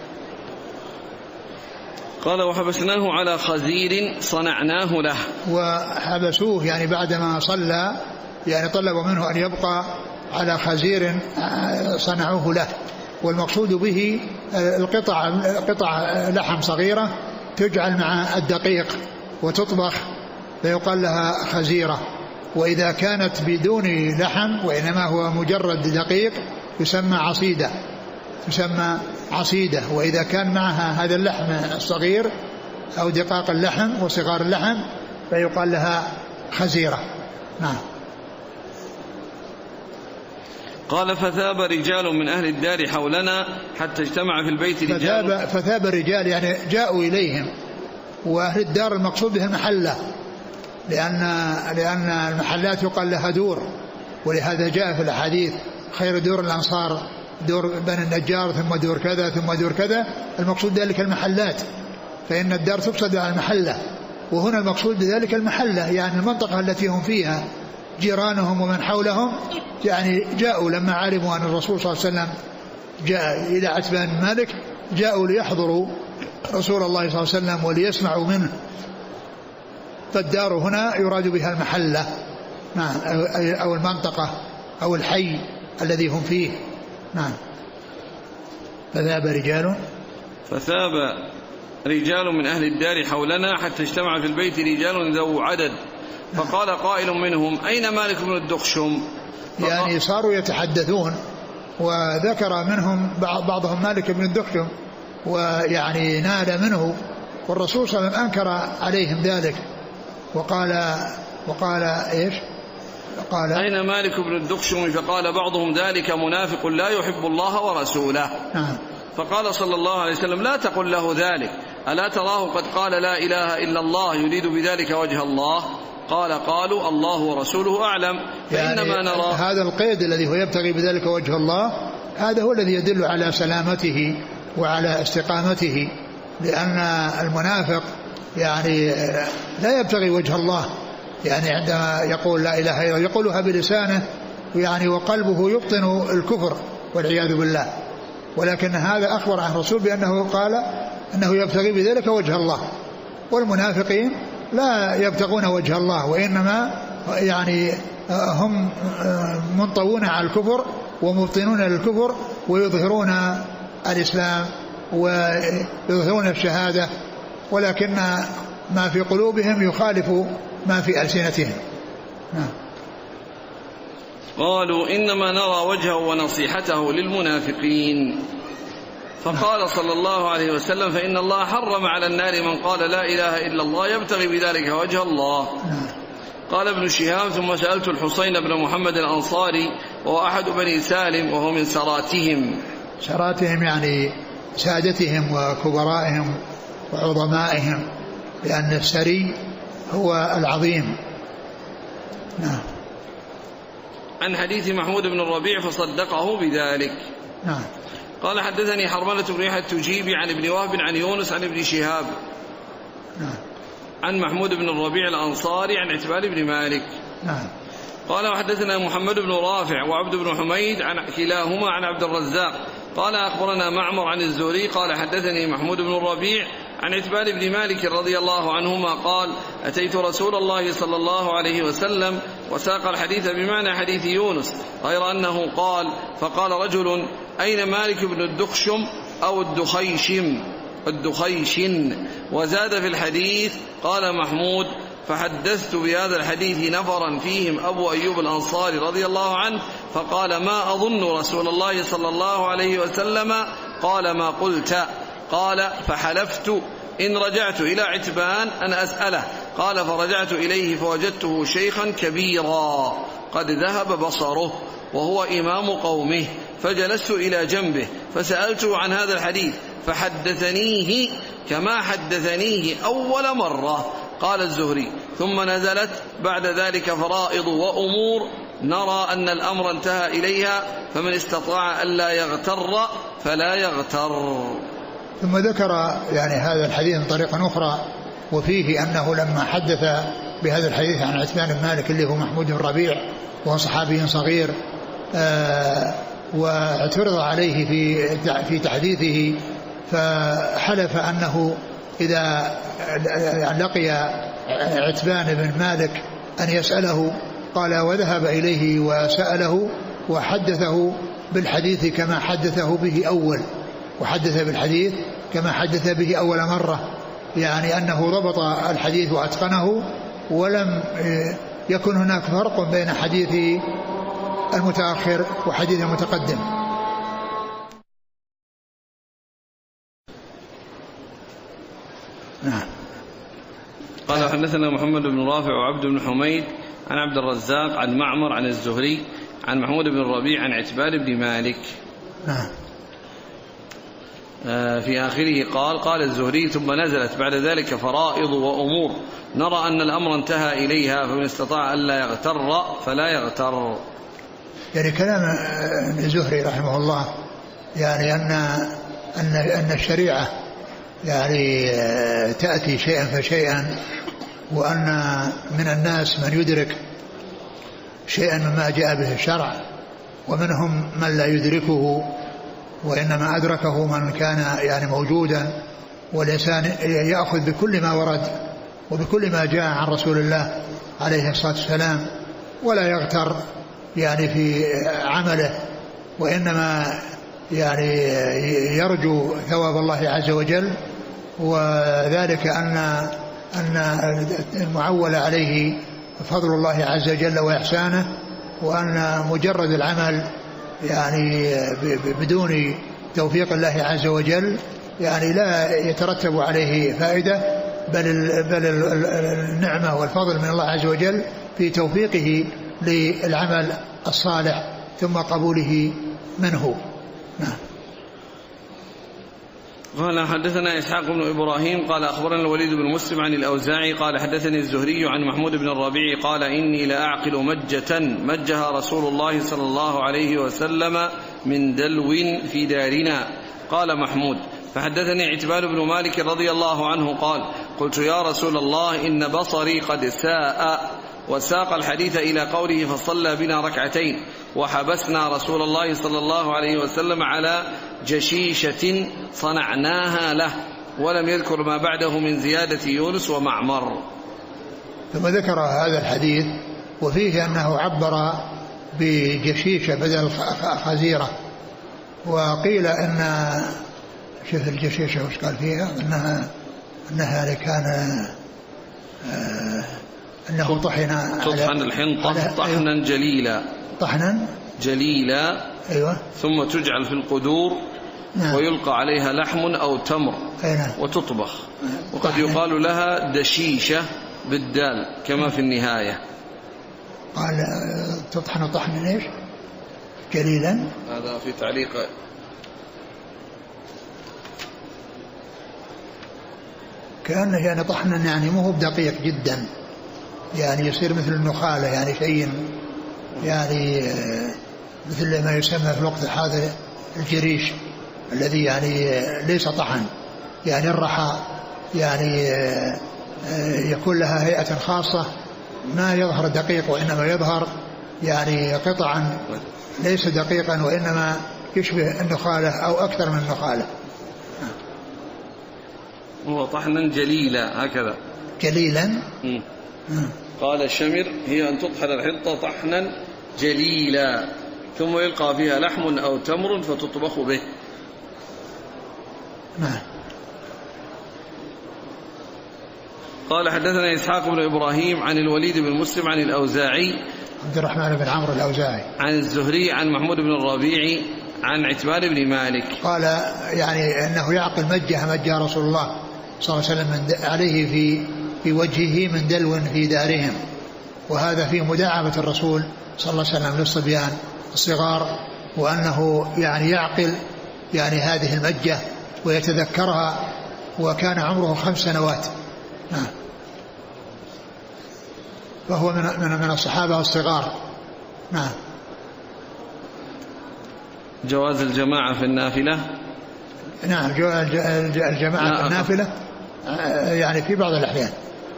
قال وحبسناه على خزير صنعناه له، وحبسوه يعني بعدما صلى يعني طلبوا منه أن يبقى على خزير صنعوه له، والمقصود به قطع لحم صغيرة تجعل مع الدقيق وتطبخ فيقال لها خزيرة، وإذا كانت بدون لحم وإنما هو مجرد دقيق يسمى عصيدة، وإذا كان معها هذا اللحم الصغير أو دقاق اللحم وصغار اللحم فيقال لها خزيرة. نعم. قال فثاب رجال من أهل الدار حولنا حتى اجتمع في البيت رجال. فثاب الرجال يعني جاءوا إليهم، وأهل الدار المقصود بها المحلة، لأن المحلات يقال لها دور، ولهذا جاء في الحديث خير دور الأنصار دور بني النجار ثم دور كذا ثم دور كذا، المقصود ذلك المحلات، فإن الدار تقصد على المحلة، وهنا المقصود بذلك المحلة يعني المنطقة التي هم فيها جيرانهم ومن حولهم، يعني جاءوا لما علموا أن الرسول صلى الله عليه وسلم جاء إلى عتبان بن مالك، جاءوا ليحضروا رسول الله صلى الله عليه وسلم وليسمعوا منه. فالدار هنا يراد بها المحلة أو المنطقة أو الحي الذي هم فيه. نعم. فثاب رجال من أهل الدار حولنا حتى اجتمع في البيت رجال ذو عدد، فقال قائل منهم أين مالك بن الدخشم؟ يعني صاروا يتحدثون، وذكر منهم بعضهم مالك بن الدخشم، ويعني نال منه، والرسول صلى الله عليه وسلم أنكر عليهم ذلك وقال إيش؟ قال أين مالك بن الدخشم؟ فقال بعضهم ذلك منافق لا يحب الله ورسوله. فقال صلى الله عليه وسلم لا تقل له ذلك، ألا تراه قد قال لا إله إلا الله يريد بذلك وجه الله؟ قالوا الله ورسوله أعلم. فإنما يعني نرى هذا القيد الذي هو يبتغي بذلك وجه الله، هذا هو الذي يدل على سلامته وعلى استقامته، لأن المنافق يعني لا يبتغي وجه الله، يعني عندما يقول لا إله إلا الله يقولها بلسانه يعني وقلبه يبطن الكفر والعياذ بالله، ولكن هذا أخبر عن الرسول بأنه قال أنه يبتغي بذلك وجه الله، والمنافقين لا يبتغون وجه الله، وإنما يعني هم منطوون على الكفر ومبطنون للكفر، ويظهرون الإسلام ويظهرون الشهادة، ولكن ما في قلوبهم يخالف ما في ألسنتهم. قالوا إنما نرى وجهه ونصيحته للمنافقين. فقال صلى الله عليه وسلم فإن الله حرم على النار من قال لا إله إلا الله يبتغي بذلك وجه الله. قال ابن شهاب ثم سألت الحسين بن محمد الأنصاري وهو أحد بني سالم وهو من سراتهم يعني سادتهم وكبرائهم وعظمائهم، لأن السري هو العظيم. نعم. عن حديث محمود بن الربيع فصدقه بذلك. نعم. قال حدثني حرملة بن يحيى التجيبي عن ابن وهب عن يونس عن ابن شهاب عن محمود بن الربيع الأنصاري عن عتبان بن مالك. قال وحدثنا محمد بن رافع وعبد بن حميد عن كلاهما عن عبد الرزاق قال أخبرنا معمر عن الزهري قال حدثني محمود بن الربيع عن عتبان بن مالك رضي الله عنهما قال أتيت رسول الله صلى الله عليه وسلم وساق الحديث بمعنى حديث يونس غير أنه قال فقال رجل أين مالك بن الدخشم أو الدخيشن، وزاد في الحديث قال محمود فحدثت بهذا الحديث نفرا فيهم أبو أيوب الأنصاري رضي الله عنه فقال ما أظن رسول الله صلى الله عليه وسلم قال ما قلت. قال فحلفت إن رجعت إلى عتبان أن أسأله. قال فرجعت إليه فوجدته شيخا كبيرا قد ذهب بصره وهو إمام قومه، فجلست إلى جنبه فسألته عن هذا الحديث فحدثنيه كما حدثنيه أول مرة. قال الزهري ثم نزلت بعد ذلك فرائض وأمور نرى أن الأمر انتهى إليها فمن استطاع ألا يغتر فلا يغتر. ثم ذكر يعني هذا الحديث من طريقة أخرى، وفيه أنه لما حدث بهذا الحديث عن عتبان بن مالك اللي هو محمود بن الربيع وهو صحابي صغير واعترض عليه في تحديثه، فحلف أنه إذا لقي عتبان بن مالك أن يسأله. قال وذهب إليه وسأله وحدثه بالحديث كما حدثه به أول، وحدث بالحديث كما حدث به أول مرة، يعني أنه ضبط الحديث وأتقنه، ولم يكن هناك فرق بين حديث المتأخر وحديث المتقدم. قال حدثنا محمد بن رافع وعبد بن حميد عن عبد الرزاق عن معمر عن الزهري عن محمود بن الربيع عن عتبان بن مالك. في آخره قال الزهري ثم نزلت بعد ذلك فرائض وأمور نرى أن الأمر انتهى إليها فمن استطاع ألا يغتر فلا يغتر. يعني كلام الزهري رحمه الله يعني أن الشريعة يعني تأتي شيئا فشيئا، وأن من الناس من يدرك شيئا مما جاء به الشرع ومنهم من لا يدركه، وإنما أدركه من كان يعني موجودا، والإنسان يأخذ بكل ما ورد وبكل ما جاء عن رسول الله عليه الصلاة والسلام، ولا يغتر يعني في عمله وإنما يعني يرجو ثواب الله عز وجل، وذلك أن المعول عليه فضل الله عز وجل وإحسانه، وأن مجرد العمل يعني بدون توفيق الله عز وجل يعني لا يترتب عليه فائدة، بل النعمة والفضل من الله عز وجل في توفيقه للعمل الصالح ثم قبوله منه. نعم. قال حدثنا إسحاق بن إبراهيم قال أخبرنا الوليد بن مسلم عن الأوزاعي قال حدثني الزهري عن محمود بن الربيع قال إني لأعقل مجة مجها رسول الله صلى الله عليه وسلم من دلو في دارنا. قال محمود فحدثني عتبان بن مالك رضي الله عنه قال قلت يا رسول الله إن بصري قد ساء، وساق الحديث إلى قوله فصلى بنا ركعتين وحبسنا رسول الله صلى الله عليه وسلم على جشيشة صنعناها له، ولم يذكر ما بعده من زيادة يونس ومعمر. ثم ذكر هذا الحديث وفيه أنه عبر بجشيشة بدل خزيرة، وقيل أن شوف الجشيشة وش قال فيها أنها كان أنه تطحن الحنطة طحنا جليلا، طحنا جليلا أيوة، ثم تجعل في القدور نعم. ويلقى عليها لحم أو تمر نعم. وتطبخ، وقد يقال لها دشيشة بالدال كما في النهاية. قال تطحن طحنا إيش جليلا، هذا في تعليق كأنه يعني طحنا يعني مو بدقيق جدا، يعني يصير مثل النخالة، يعني شيء يعني مثل ما يسمى في الوقت هذا الجريش الذي يعني ليس طحن، يعني الرحى يعني يكون لها هيئة خاصة ما يظهر دقيق، وإنما يظهر يعني قطعا ليس دقيقا، وإنما يشبه النخالة أو أكثر من النخالة. هو طحنا جليلا هكذا جليلا. قال الشمر هي أن تطحن الحنطة طحنا جليلا ثم يلقى فيها لحم أو تمر فتطبخ به. نعم. قال حدثنا إسحاق بن إبراهيم عن الوليد بن مسلم عن الأوزاعي عبد الرحمن بن عمرو الأوزاعي عن الزهري عن محمود بن الربيع عن عتبان بن مالك قال يعني أنه يعقل مجه رسول الله صلى الله عليه وسلم عليه في وجهه من دلو في دارهم، وهذا في مداعبة الرسول صلى الله عليه وسلم للصبيان الصغار، وأنه يعني يعقل يعني هذه المجة ويتذكرها، وكان عمره 5 سنوات. نعم. فهو من الصحابة الصغار. نعم. جواز الجماعة في النافلة. نعم، الجماعة في النافلة يعني في بعض الأحيان.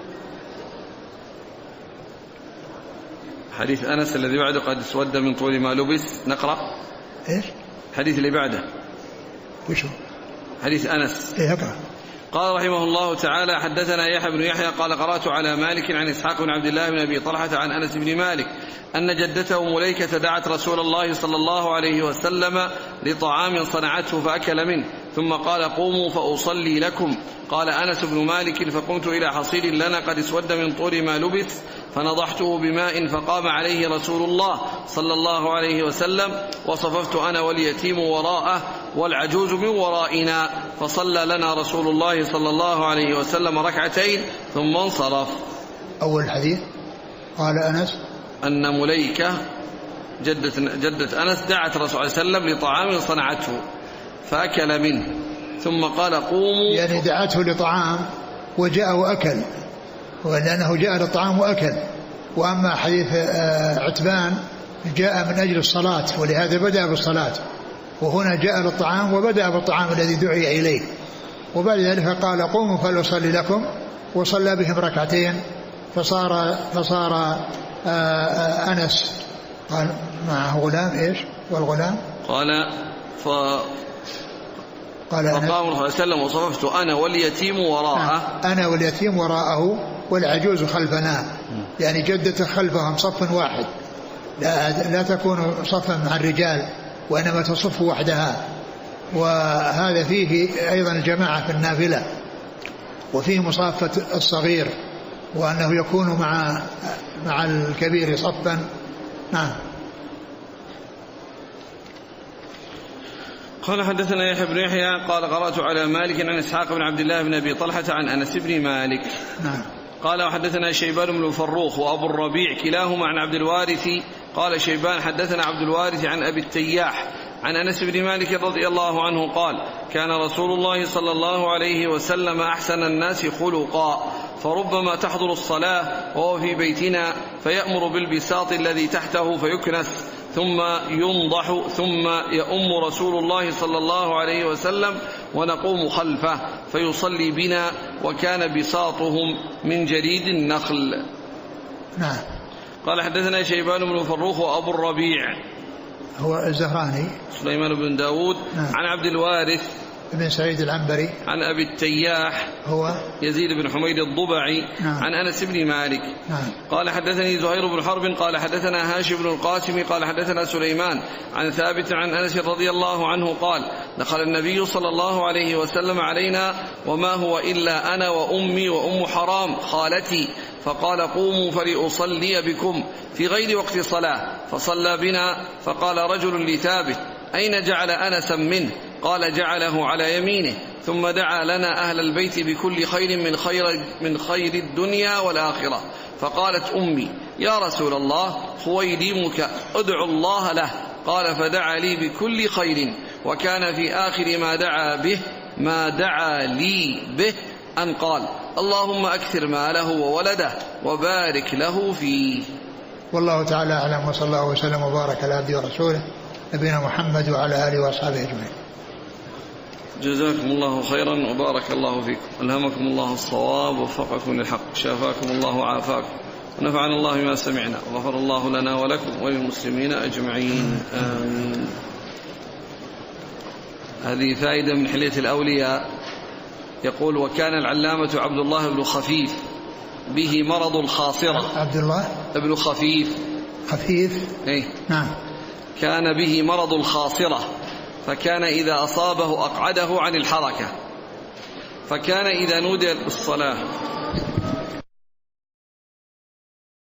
حديث أنس الذي بعده قد اسود من طول ما لبس، نقرأ إيش الحديث اللي بعده؟ وشو حديث أنس؟ إيه اقرأ. قال رحمه الله تعالى حدثنا يحيى بن يحيى قال قرأت على مالك عن إسحاق بن عبد الله بن أبي طلحة عن أنس بن مالك أن جدته مليكة دعت رسول الله صلى الله عليه وسلم لطعام صنعته فأكل منه، ثم قال قوموا فأصلي لكم. قال أنس بن مالك فقمت إلى حصير لنا قد اسود من طول ما لبث فنضحته بماء فقام عليه رسول الله صلى الله عليه وسلم، وصففت أنا واليتيم وراءه والعجوز من ورائنا، فصلى لنا رسول الله صلى الله عليه وسلم ركعتين ثم انصرف. أول الحديث قال أنس أن مليكة جدة أنس دعت رسول صلى الله عليه وسلم لطعام صنعته فأكل منه، ثم قال قوموا، يعني دعته لطعام وجاء وأكل، ولأنه جاء للطعام وأكل. وأما حديث عتبان جاء من أجل الصلاة، ولهذا بدأ بالصلاة، وهنا جاء للطعام وبدأ بالطعام الذي دعي إليه، وبعد ذلك قال قوموا فلأصلي لكم، وصلى بهم ركعتين، فصار أنس قال معه غلام إيش، والغلام قال فقام صلى الله عليه وسلم وصففت أنا واليتيم وراءه، أنا واليتيم وراءه والعجوز خلفنا، يعني جدته خلفهم صف واحد، لا تكون صفا مع الرجال وإنما تصف وحدها. وهذا فيه أيضا الجماعة في النافلة، وفيه مصافة الصغير، وأنه يكون مع الكبير صفا. نعم. قال حدثنا يحيى بن يحيى قال قرأت على مالك عن إسحاق بن عبد الله بن أبي طلحة عن أنس بن مالك. نعم. قال وحدثنا شيبان بن فروخ وأبو الربيع كلاهما عن عبد الوارث. قال شيبان حدثنا عبد الوارث عن أبي التياح عن أنس بن مالك رضي الله عنه قال كان رسول الله صلى الله عليه وسلم أحسن الناس خلقا، فربما تحضر الصلاة وهو في بيتنا فيأمر بالبساط الذي تحته فيكنس ثم ينضح ثم يؤم رسول الله صلى الله عليه وسلم ونقوم خلفه فيصلي بنا، وكان بساطهم من جريد النخل. نعم. قال حدثنا شيبان بن فروخ وأبو الربيع هو الزهراني سليمان بن داود. نعم. عن عبد الوارث ابن سعيد العنبري عن أبي التياح هو يزيد بن حميد الضبعي. نعم. عن أنس بن مالك. نعم. قال حدثني زهير بن حرب قال حدثنا هاشم بن القاسم قال حدثنا سليمان عن ثابت عن أنس رضي الله عنه قال دخل النبي صلى الله عليه وسلم علينا وما هو إلا أنا وأمي وأم حرام خالتي، فقال قوموا فلأصلي بكم في غير وقت صلاة، فصلى بنا. فقال رجل لثابت أين جعل أنسا منه؟ قال جعله على يمينه، ثم دعا لنا أهل البيت بكل خير من خير الدنيا والآخرة. فقالت أمي يا رسول الله خويدمك ادعو الله له. قال فدعا لي بكل خير، وكان في آخر ما دعا لي به أن قال اللهم أكثر ماله وولده وبارك له فيه. والله تعالى أعلم، وصلى الله وسلم وبارك على عبده ورسوله نبينا محمد وعلى آله وأصحابه أجمعين. جزاكم الله خيرا وبارك الله فيكم، ألهمكم الله الصواب ووفقكم للحق، شافاكم الله وعافاكم، ونفعنا الله بما سمعنا، وغفر الله لنا ولكم وللمسلمين أجمعين، آمين. هذه فائدة من حلية الأولياء. يقول وكان العلامة عبد الله بن خفيف به مرض الخاصرة. عبد الله بن خفيف إيه؟ نعم. كان به مرض الخاصرة، فكان إذا أصابه أقعده عن الحركة، فكان إذا نودي بالصلاة